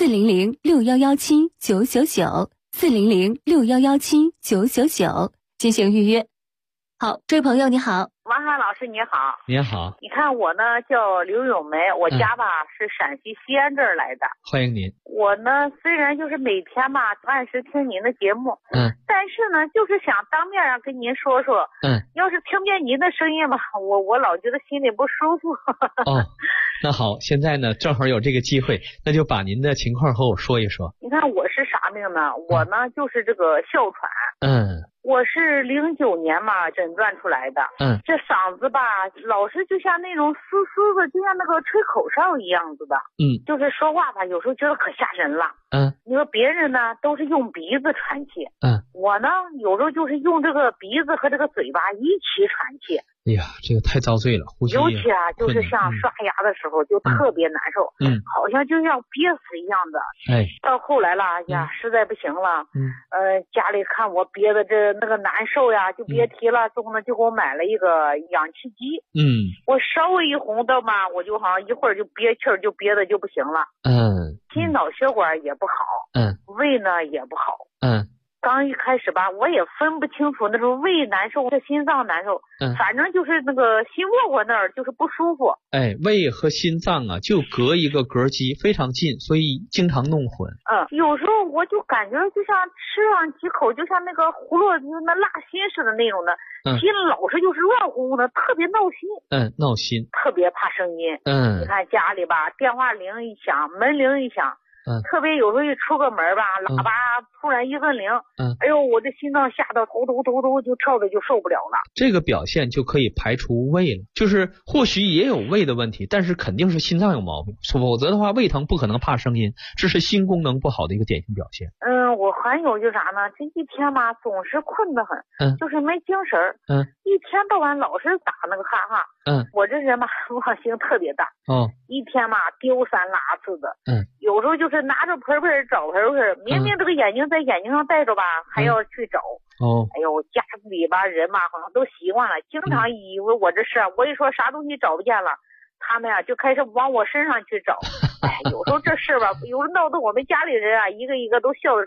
400-6117-999，400-6117-999进行预约。好，这位朋友你好。 王涵老师你好。 你好。 你看我呢叫刘咏梅，我家吧是陕西西安这儿来的。 欢迎您。 我呢虽然就是每天吧按时听您的节目，但是呢就是想当面跟您说说，要是听不见您的声音吧，我老觉得心里不舒服。 那好，现在呢正好有这个机会，那就把您的情况和我说一说。 你看我是啥病呢？我呢就是这个哮喘。我是09年嘛诊断出来的。这嗓子吧老是就像那种嘶嘶的，就像那个吹口哨一样子的。就是说话吧有时候觉得可吓人了。你说别人呢都是用鼻子喘气，我呢有时候就是用这个鼻子和这个嘴巴一起喘气。 哎呀，这个太遭罪了，呼吸尤其就是像刷牙的时候就特别难受，好像就像憋死一样的。到后来了呀，实在不行了，家里看我憋的那个难受呀，就别提了，之后呢就给我买了一个氧气机。我稍微一红的嘛，我就好像一会儿就憋气儿，就憋的就不行了。心脑血管也不好，胃呢也不好。刚一开始吧，我也分不清楚那种胃难受和心脏难受，反正就是那个心窝窝那儿就是不舒服。 胃和心脏啊就隔一个膈肌，非常近，所以经常弄混。 有时候我就感觉就像吃上几口，就像那个葫芦那辣心似的那种的，心老是就是乱哄哄的，特别闹心。 闹心， 特别怕声音。你看家里吧，电话铃一响，门铃一响。特别有时候一出个门吧，喇叭突然一摁铃，哎呦，我这心脏吓到头就跳的就受不了了。 这个表现就可以排除胃了，就是或许也有胃的问题，但是肯定是心脏有毛病，否则的话胃疼不可能怕声音，这是心功能不好的一个典型表现。 我还有就啥呢？这一天吧总是困得很，就是没精神儿，一天到晚老是打那个哈哈。我这人吧忘性特别大，一天嘛丢三落四的，有时候就是拿着盆盆找盆盆，明明这个眼睛在眼睛上戴着吧，还要去找。哎呦，家里吧人嘛好像都习惯了，经常以为我这事，我一说啥东西找不见了，他们就开始往我身上去找。有时候这事吧，有时候闹得我们家里人一个一个都笑着说，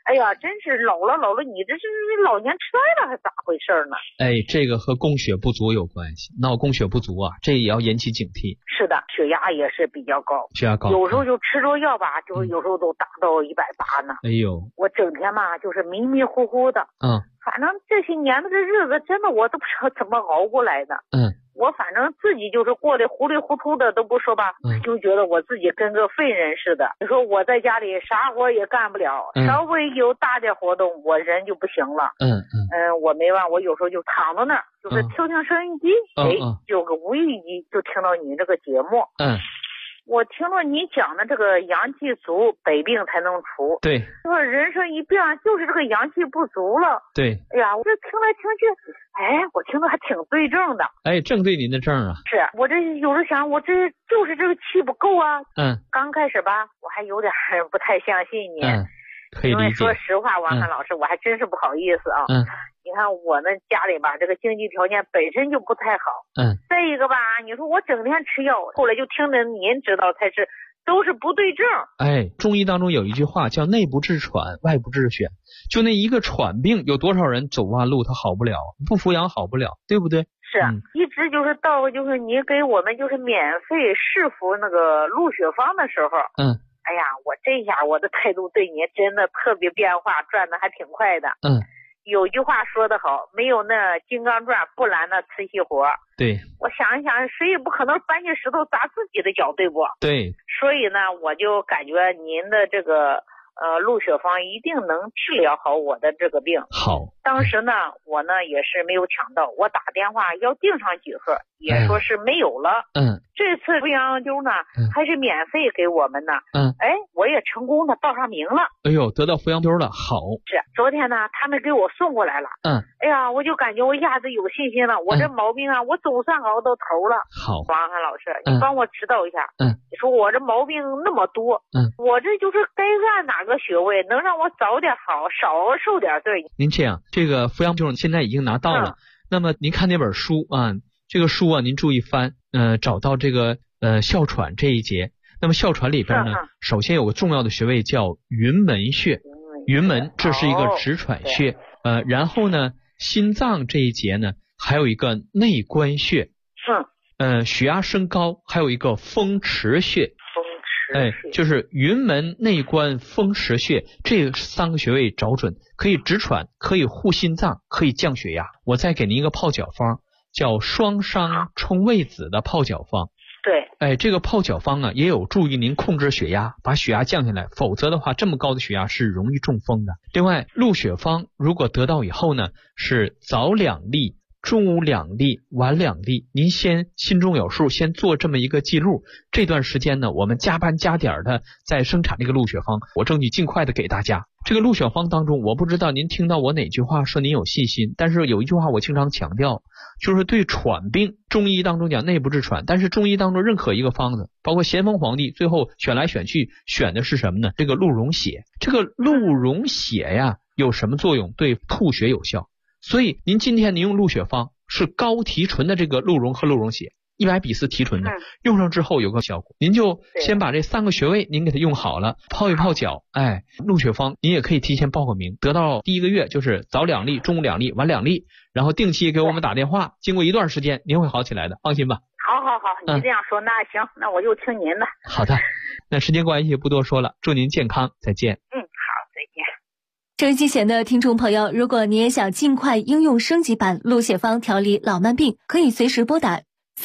哎呀，真是老了，你这是老年痴呆了还咋回事呢？ 哎，这个和供血不足有关系。闹供血不足啊，这也要引起警惕。 是的，血压也是比较高， 血压高， 有时候就吃着药吧，就有时候都达到180呢。 哎呦， 我整天嘛就是迷迷糊糊的。反正这些年的这日子，真的我都不知道怎么熬过来的。我反正自己就是过得糊里糊涂的都不说吧，就觉得我自己跟个废人似的。你说我在家里啥活也干不了，稍微有大点活动，我人就不行了。我没办法，我有时候就躺在那儿，就是听收音机，有个无意间就听到你这个节目。我听了你讲的这个阳气足，百病才能除。 对， 说人生一病就是这个阳气不足了。 对， 哎呀，我这听来听去，我听着还挺对症的。 正对您的症啊。 是我这有时想，我这就是这个气不够啊。刚开始吧，我还有点不太相信你。 可以理解。 因为说实话，王涵老师，我还真是不好意思啊。你看我那家里吧，这个经济条件本身就不太好。再一个吧，你说我整天吃药，后来就听着您知道才是都是不对症。 中医当中有一句话叫内不治喘，外不治癣。就那一个喘病，有多少人走弯路他好不了，不服阳好不了，对不对？ 是，一直就是到就是你给我们就是免费试服那个鹿血方的时候。哎呀，我这下我的态度对你真的特别变化，转的还挺快的。有句话说得好，没有那金刚钻不拦那瓷器活。 对， 我想一想，谁也不可能搬起石头砸自己的脚，对不？ 对。 所以呢，我就感觉您的这个鹿血方一定能治疗好我的这个病。 好。 当时呢，我呢也是没有抢到，我打电话要订上几盒，也说是没有了。这次阜阳灸呢，还是免费给我们呢。我也成功的报上名了。 哎呦，得到阜阳灸了，好。 是，昨天呢，他们给我送过来了。哎呀，我就感觉我一下子有信心了。我这毛病啊，我总算熬到头了。 好， 王涵老师，你帮我指导一下。你说我这毛病那么多，我这就是该按哪个穴位能让我早点好，少受点罪？ 您这样，这个阜阳灸现在已经拿到了。那么您看那本书啊，这个书啊，您注意翻，找到这个哮喘这一节。那么哮喘里边呢，首先有个重要的穴位叫云门穴。云门，这是一个直喘穴。然后呢，心脏这一节呢，还有一个内关穴。血压升高，还有一个风池穴。就是云门、内关、风池穴这3个穴位找准，可以直喘，可以护心脏，可以降血压。我再给您一个泡脚方，叫双商冲味子的泡脚方。对，这个泡脚方啊，也有助于您控制血压，把血压降下来，否则的话，这么高的血压是容易中风的。另外，鹿血方如果得到以后呢，是早2粒。中午2粒，晚2粒，您先心中有数，先做这么一个记录。这段时间呢，我们加班加点的在生产这个鹿血方，我争取尽快的给大家。这个鹿血方当中，我不知道您听到我哪句话说您有信心，但是有一句话我经常强调，就是对喘病，中医当中讲内不治喘，但是中医当中任何一个方子，包括咸丰皇帝最后选来选去选的是什么呢？这个鹿茸血。这个鹿茸血呀，有什么作用？对吐血有效。所以您今天您用鹿血方是高提纯的这个鹿茸和鹿茸血100:4提纯的，用上之后有个效果。您就先把这3个穴位您给它用好了，泡一泡脚。鹿血方您也可以提前报个名，得到第1个月就是早2粒，中午2粒，晚2粒，然后定期给我们打电话，经过一段时间您会好起来的，放心吧。 好，你这样说那行，那我就听您的。 好的，那时间关系不多说了，祝您健康，再见。 好，再见。 收音机前的听众朋友，如果你也想尽快应用升级版鹿血方调理老慢病，可以随时拨打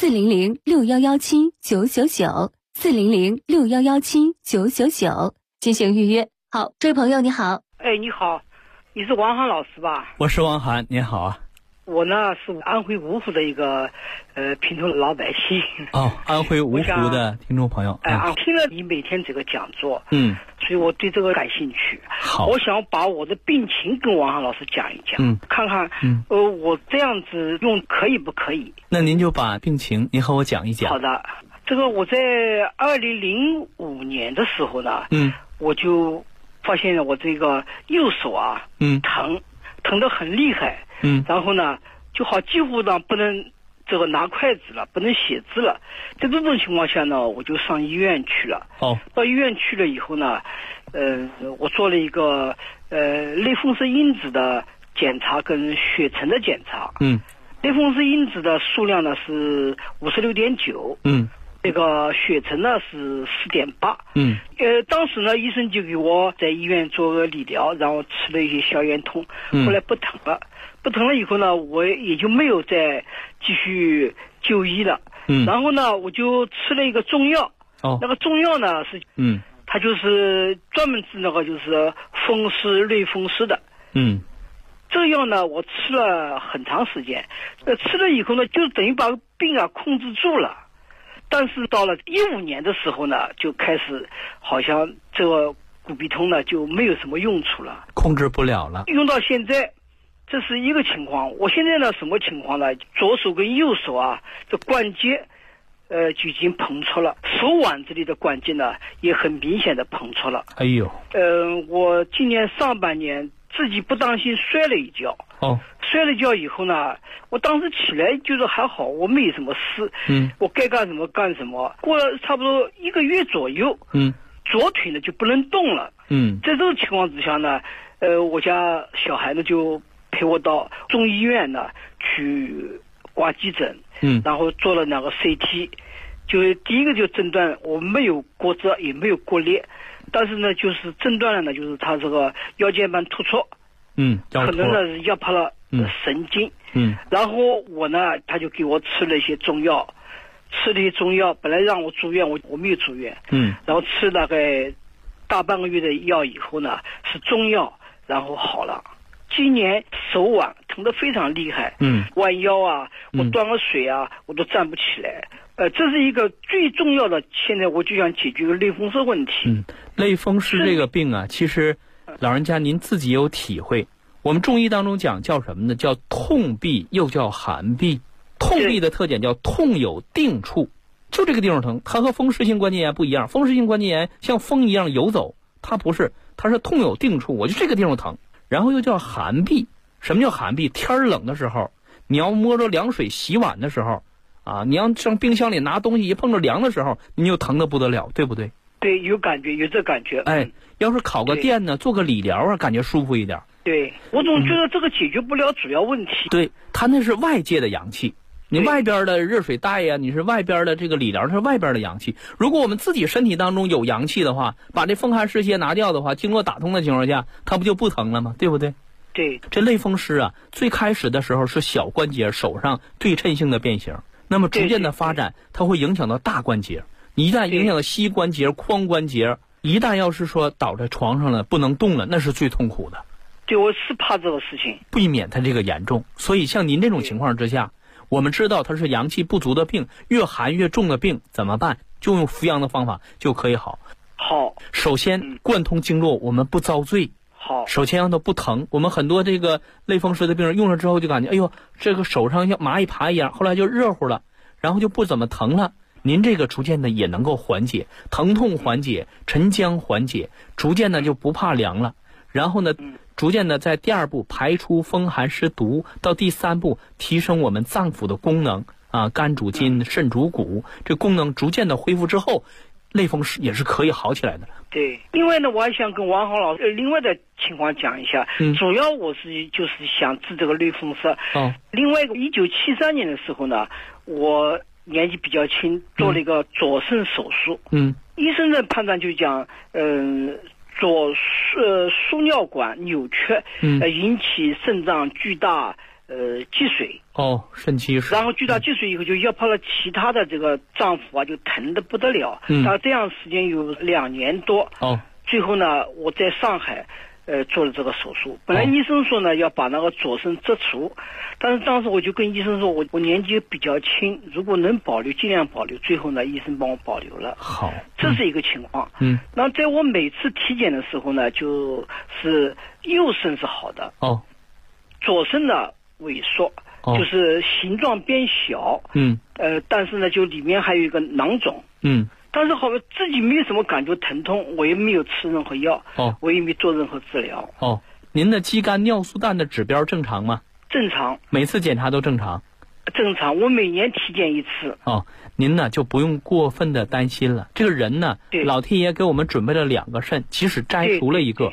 400-6117-999 400-6117-999进行预约。好，这位朋友你好。 你好，你是王涵老师吧？ 我是王涵，您好啊。 我呢是安徽芜湖的一个平头老百姓。 安徽芜湖的听众朋友。 听了你每天这个讲座，所以我对这个感兴趣。 好， 我想把我的病情跟王涵老师讲一讲，看看我这样子用可以不可以？ 那您就把病情您和我讲一讲。 好的，这个我在2005年的时候呢，我就发现我这个右手啊，疼得很厉害。然后呢，就好几乎呢不能这个拿筷子了，不能写字了。在这种情况下呢，我就上医院去了。到医院去了以后呢，我做了一个类风湿因子的检查跟血沉的检查。类风湿因子的数量呢是56.9。这个血沉呢是4.8。当时呢医生就给我在医院做个理疗，然后吃了一些消炎痛，后来不疼了。不疼了以后呢，我也就没有再继续就医了。然后呢，我就吃了一个中药。那个中药呢是，它就是专门治那个就是风湿、类风湿的。这个药呢，我吃了很长时间。吃了以后呢，就等于把病啊控制住了。但是到了15年的时候呢，就开始好像这个骨壁通呢就没有什么用处了， 控制不了了。 用到现在，这是一个情况。我现在呢什么情况呢？左手跟右手啊，这关节就已经膨出了，手腕这里的关节呢也很明显的膨出了。 哎呦， 我今年上半年自己不当心摔了一跤。摔了一跤以后呢，我当时起来就是还好，我没什么事。我该干什么干什么。过了差不多1个月左右，左腿呢就不能动了。在这个情况之下呢，我家小孩呢就陪我到中医院呢去挂急诊。然后做了那个 CT， 就是第一个就诊断我没有骨折也没有骨裂，但是呢就是诊断了呢就是他这个腰间盘突出，可能呢是压迫了神经。然后我呢他就给我吃了一些中药，本来让我住院，我没有住院。然后吃大概大半个月的药以后呢是中药，然后好了。今年手腕疼得非常厉害，弯腰啊，我端个水啊，我都站不起来。这是一个最重要的，现在我就想解决个类风湿问题。 类风湿这个病啊，其实老人家您自己有体会。我们中医当中讲叫什么呢？叫痛痹，又叫寒痹。痛痹的特点叫痛有定处，就这个地方疼。它和风湿性关节炎不一样，风湿性关节炎像风一样游走，它不是，它是痛有定处，我就这个地方疼。然后又叫寒痹。什么叫寒痹？天冷的时候，你要摸着凉水洗碗的时候啊，你要上冰箱里拿东西一碰着凉的时候，你就疼得不得了，对不对？ 对，有感觉，有这感觉。 要是烤个电呢，做个理疗啊，感觉舒服一点。 对，我总觉得这个解决不了主要问题。 对，它那是外界的阳气，你外边的热水袋呀，你是外边的这个理疗，它是外边的阳气。如果我们自己身体当中有阳气的话，把这风寒湿邪拿掉的话，经络打通的情况下，它不就不疼了吗？对不对？ 对， 这类风湿啊，最开始的时候是小关节手上对称性的变形，那么逐渐的发展，它会影响到大关节。一旦影响到膝关节、髋关节，一旦要是说倒在床上了不能动了，那是最痛苦的。 对，我是怕这个事情， 避免它这个严重。所以像您这种情况之下，我们知道它是阳气不足的病，越寒越重的病怎么办？就用扶阳的方法就可以好。 好， 首先贯通经络，我们不遭罪。 好， 首先让它不疼。我们很多这个类风湿的病人用了之后就感觉，哎呦，这个手上像蚂蚁爬一样，后来就热乎了，然后就不怎么疼了。您这个逐渐的也能够缓解疼痛，缓解沉僵，缓解，逐渐的就不怕凉了。然后呢，逐渐的在第2步排出风寒湿毒，到第3步提升我们脏腑的功能啊，肝主筋，肾主骨，这功能逐渐的恢复之后，类风湿也是可以好起来的。 对，另外呢，我还想跟王浩老师另外的情况讲一下。主要我就是想治这个类风湿。另外一个1973年的时候呢，我年纪比较轻，做了一个左肾手术。医生的判断就讲，左输尿管扭曲，引起肾脏巨大积水。 肾积水。 然后巨大积水以后就压迫了其他的这个脏腑啊，就疼得不得了。这样时间有2年多。最后呢，我在上海做了这个手术。本来医生说呢要把那个左肾摘除，但是当时我就跟医生说，我年纪比较轻，如果能保留尽量保留。最后呢，医生帮我保留了。 好， 这是一个情况。那在我每次体检的时候呢，就是右肾是好的。左肾呢萎缩，就是形状变小。但是呢，就里面还有一个囊肿。但是好像自己没有什么感觉疼痛，我也没有吃任何药。我也没做任何治疗。 您的肌酐尿素氮的指标正常吗？ 正常， 每次检查都正常。 正常，我每年体检1次。 您呢就不用过分的担心了。这个人呢，老天爷给我们准备了2个肾，即使摘除了一个，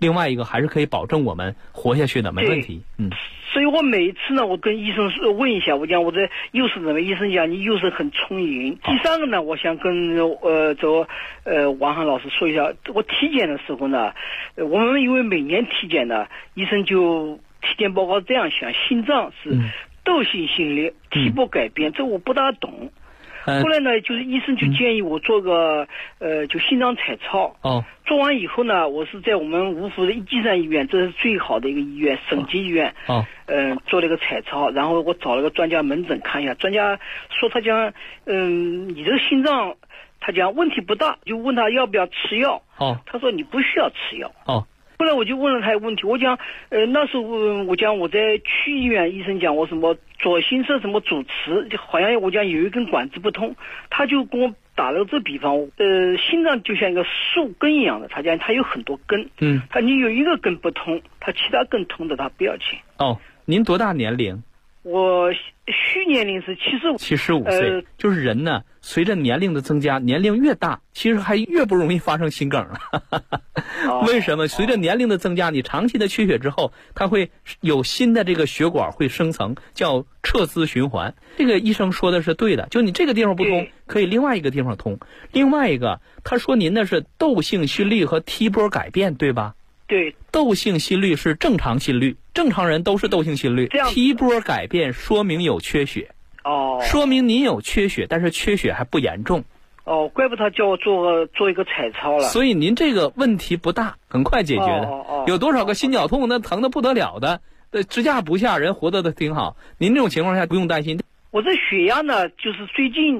另外一个还是可以保证我们活下去的，没问题。 所以我每一次呢，我跟医生问一下，我讲我这右手怎么？医生讲你右手很充盈。第三个呢，我想跟王汉老师说一下，我体检的时候呢，我们因为每年体检呢，医生就体检报告这样想，心脏是窦性心裂，T波改变，这我不大懂。后来呢，就是医生就建议我做个就心脏彩超。做完以后呢，我是在我们芜湖的一级山医院，这是最好的一个医院，省级医院。做了个彩超，然后我找了个专家门诊看一下，专家说他讲，你这个心脏，他讲问题不大，就问他要不要吃药。他说你不需要吃药。后来我就问了他一个问题，我讲，那时候我讲我在区医院，医生讲我什么左心室什么主磁，就好像我讲有一根管子不通，他就跟我打了这比方，心脏就像一个树根一样的，他讲他有很多根，他你有一个根不通，他其他根通的他不要紧。 您多大年龄？ 我虚年龄是 75岁。就是人呢，随着年龄的增加，年龄越大，其实还越不容易发生心梗了。为什么？随着年龄的增加，你长期的缺血之后，它会有新的这个血管会生成，叫撤资循环。这个医生说的是对的，就你这个地方不通，可以另外一个地方通。另外一个，他说您的是窦性心律和 T 波改变，对吧？ 对， 窦性心律是正常心律，正常人都是窦性心律。T 波改变说明有缺血。说明您有缺血，但是缺血还不严重。 怪不得他叫我做一个彩超了。 所以您这个问题不大，很快解决的。有多少个心绞痛那疼得不得了的，支架不下，人活得都挺好。您这种情况下不用担心。 我这血压呢，就是最近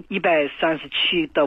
137到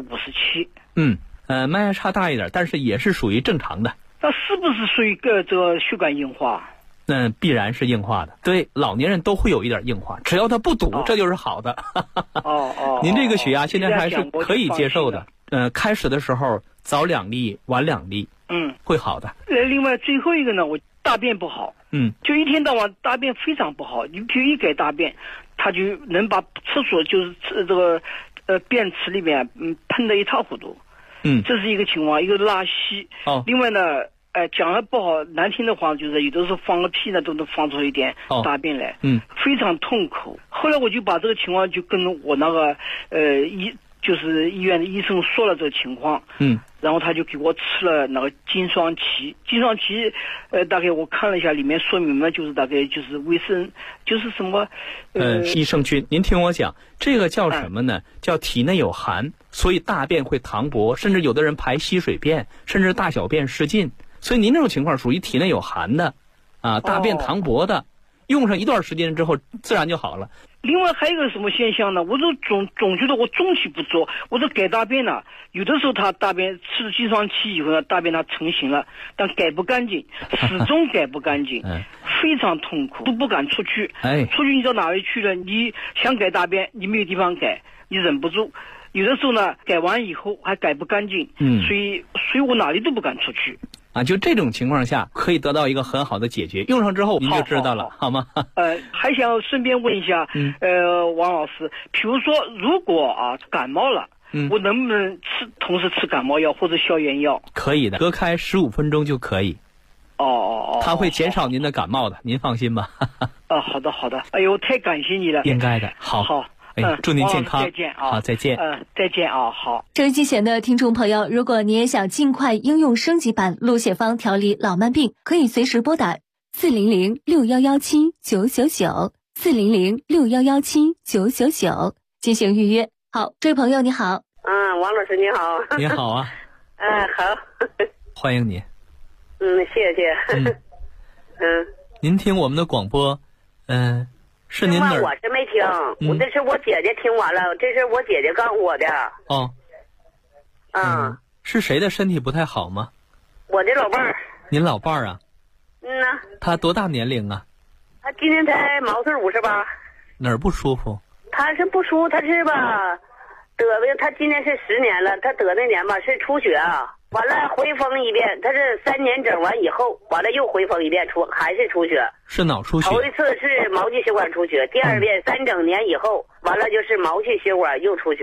57。 脉压差大一点，但是也是属于正常的。 那是不是属于这个血管硬化？ 必然是硬化的。对，老年人都会有一点硬化，只要它不堵，这就是好的。您这个血压现在还是可以接受的。开始的时候早2粒，晚2粒，会好的。 另外最后一个呢，我大便不好，就一天到晚大便非常不好，你比如一改大便，他就能把厕所就是这个便池里面喷得一塌糊涂。这是一个情况，一个拉稀。另外呢，讲了不好难听的话，就是有的时候放个屁呢都能放出一点大便来，非常痛苦。后来我就把这个情况就跟我那个就是医院的医生说了这个情况，然后他就给我吃了那个金双歧。金双歧大概我看了一下，里面说明了就是大概就是维生，就是什么益生菌。您听我讲，这个叫什么呢？叫体内有寒，所以大便会溏薄，甚至有的人排稀水便，甚至大小便失禁。所以您这种情况属于体内有寒的，大便溏薄的，用上一段时间之后自然就好了。 另外还有一个什么现象呢？我就总觉得我中气不足，我这改大便呢，有的时候他大便吃了金双歧以后呢，大便它成型了，但改不干净，始终改不干净，非常痛苦，都不敢出去。出去你到哪里去了？你想改大便，你没有地方改，你忍不住。有的时候呢，改完以后还改不干净，所以我哪里都不敢出去。 就这种情况下可以得到一个很好的解决，用上之后您就知道了，好吗？ 还想顺便问一下，王老师，比如说如果感冒了，我能不能同时吃感冒药或者消炎药？ 可以的，隔开15分钟就可以。它会减少您的感冒的，您放心吧。 好的好的，哎呦，太感谢你了。 应该的，好。祝您健康。 再见啊！ 好，再见。 再见啊！好。 收音机前的听众朋友，如果你也想尽快应用升级版陆血方调理老慢病，可以随时拨打400-6117-999，400-6117-999进行预约。好，这位朋友你好。 王老师你好。 你好啊。 好。 欢迎你。 谢谢。 您听我们的广播，是您哪儿？ 我是没听，这是我姐姐听完了，这是我姐姐告诉我的。 是谁的身体不太好吗？ 我的老伴儿。您老伴儿啊？他多大年龄啊？ 他今年才毛岁58。 哪儿不舒服？ 他是不舒服，他是吧？他今年是10年了，他得那年吧是出血完了回风一遍，他是3年整完以后，完了又回风一遍还是出血。 是脑出血。 头一次是毛细血管出血，第二遍3整年以后，完了就是毛细血管又出血。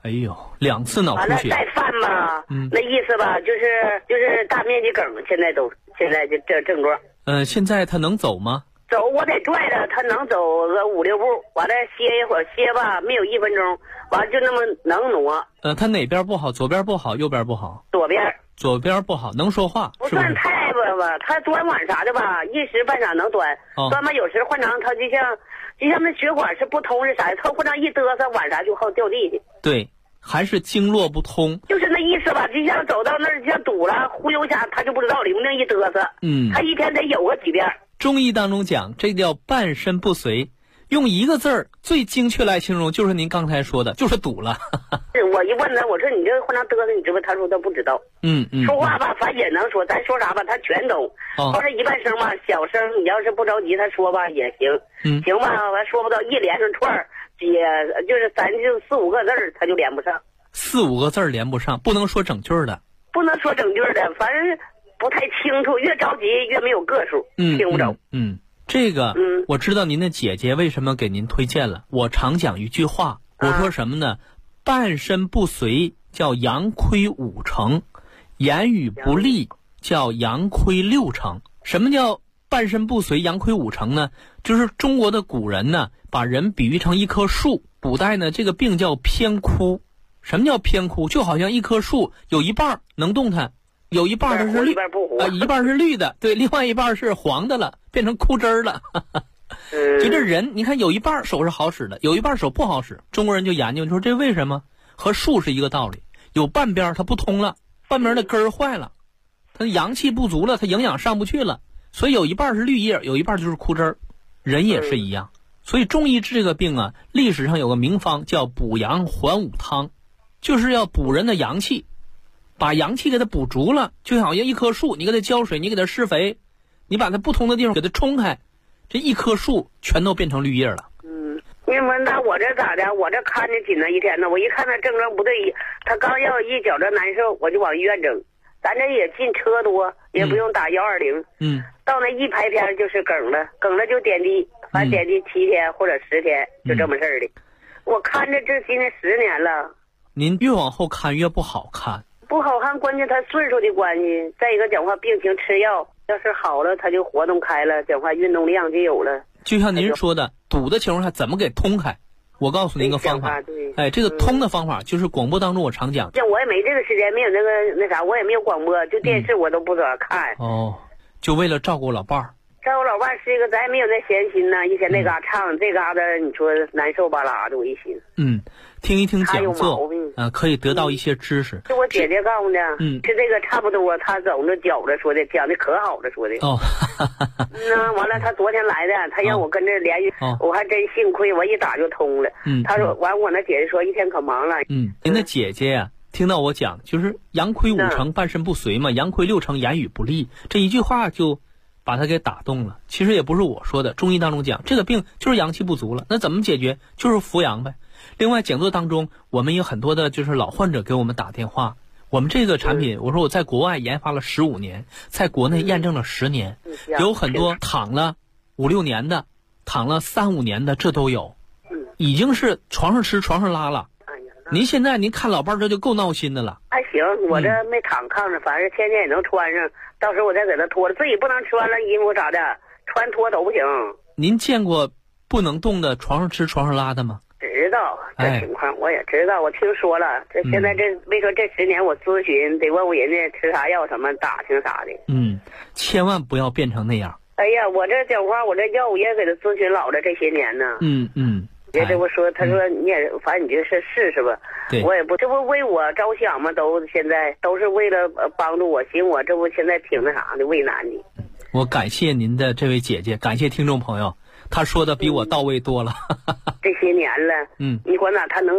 哎呦，2次脑出血。 完了再犯吧，那意思吧，就是大面积梗，现在就这症状。 现在他能走吗？ 走，我得拽着他，能走个5、6步，完了歇一会儿，歇吧，没有1分钟，完了就那么能挪。 他哪边不好？左边不好，右边不好？ 左边。 左边不好，能说话？ 不算太吧，他端碗啥的吧，一时半晌能端，端吧有时换成他就像那血管是不通是啥的，他换成一嘚瑟碗啥就好掉地去。 对，还是经络不通， 就是那意思吧，就像走到那儿像堵了，忽悠下他就不知道灵不灵一嘚瑟。他一天得有个几遍。 中医当中讲，这叫半身不遂。用一个字儿最精确来形容，就是您刚才说的，就是堵了。 我一问他，我说你这换成嘚瑟，你知不？他说他不知道。说话吧，反正也能说，咱说啥吧，他全懂。要是一半声吧，小声，你要是不着急，他说吧也行。行吧，完说不到一连上串儿，就是咱就4、5个字儿，他就连不上。 4、5个字儿连不上，不能说整句的。 不能说整句的，反正不太清楚，越着急越没有个数，听不着。 这个我知道您的姐姐为什么给您推荐了。我常讲一句话，我说什么呢？半身不遂叫阳亏5成，言语不利叫阳亏6成。什么叫半身不遂阳亏5成呢？就是中国的古人呢，把人比喻成一棵树。古代呢，这个病叫偏枯。什么叫偏枯？就好像一棵树有一半能动弹，有一半是绿，一半是绿的，对，另外一半是黄的了，变成枯枝了。就这人，你看有一半手是好使的，有一半手不好使。中国人就研究说这为什么？和树是一个道理，有半边它不通了，半边的根儿坏了，它阳气不足了，它营养上不去了，所以有一半是绿叶，有一半就是枯枝儿。人也是一样，所以中医治这个病啊，历史上有个名方叫补阳还五汤，就是要补人的阳气。把阳气给它补足了，就好像一棵树，你给它浇水，你给它施肥，你把它不通的地方给它冲开，这一棵树全都变成绿叶了。 你说那我这咋的？我这看着紧了一天呢，我一看他症状不对，他刚要一觉着难受，我就往医院整。咱这也进车多，也不用打120。到那一排片就是梗了，梗了就点滴，反正点滴7天或者10天，就这么事儿的。我看着这今年10年了。 您越往后看越不好看。 不好看，关键他岁数的关系。再一个讲话，病情吃药，要是好了，他就活动开了，讲话运动量就有了。就像您说的，堵的情况下怎么给通开？我告诉您一个方法。这个通的方法就是广播当中我常讲。 像我也没这个时间，没有那啥，我也没有广播，就电视我都不咋看。 就为了照顾老伴儿。 照顾老伴儿是一个，咱也没有那闲心呐，一天那嘎唱，这嘎达你说难受吧啦的，我一寻。 听一听讲座，可以得到一些知识。 是我姐姐告诉的，是这个差不多，她走着觉着说的，讲的可好了说的。完了，她昨天来的，她让我跟着联系，我还真幸亏，我一打就通了。她说完，我那姐姐说一天可忙了。 您的姐姐呀，听到我讲，就是阳亏5成，半身不遂嘛，阳亏6成，言语不利，这一句话就把他给打动了。其实也不是我说的，中医当中讲，这个病就是阳气不足了，那怎么解决？就是扶阳呗。另外讲座当中，我们有很多的就是老患者给我们打电话，我们这个产品，我说我在国外研发了15年，在国内验证了10年，有很多躺了5、6年的，躺了3、5年的，这都有，已经是床上吃床上拉了。您现在您看老伴儿这就够闹心的了。 还行，我这没躺炕上，反正天天也能穿上，到时候我再给他脱了，自己不能穿了衣服啥的，穿脱都不行。 您见过不能动的床上吃床上拉的吗？ 知道这情况，我也知道，我听说了。这现在这为说这10年我咨询得问问人家吃啥药，什么打听啥的。 千万不要变成那样。 哎呀，我这讲话，我这药我也给他咨询老了这些年呢。也这不说，他说你也反正你就是试试吧。我也不，这不为我着想吗？现在都是为了帮助我，寻我这不现在挺那啥的，为难的。 我感谢您的这位姐姐，感谢听众朋友，她说的比我到位多了。 这些年了，你管哪他能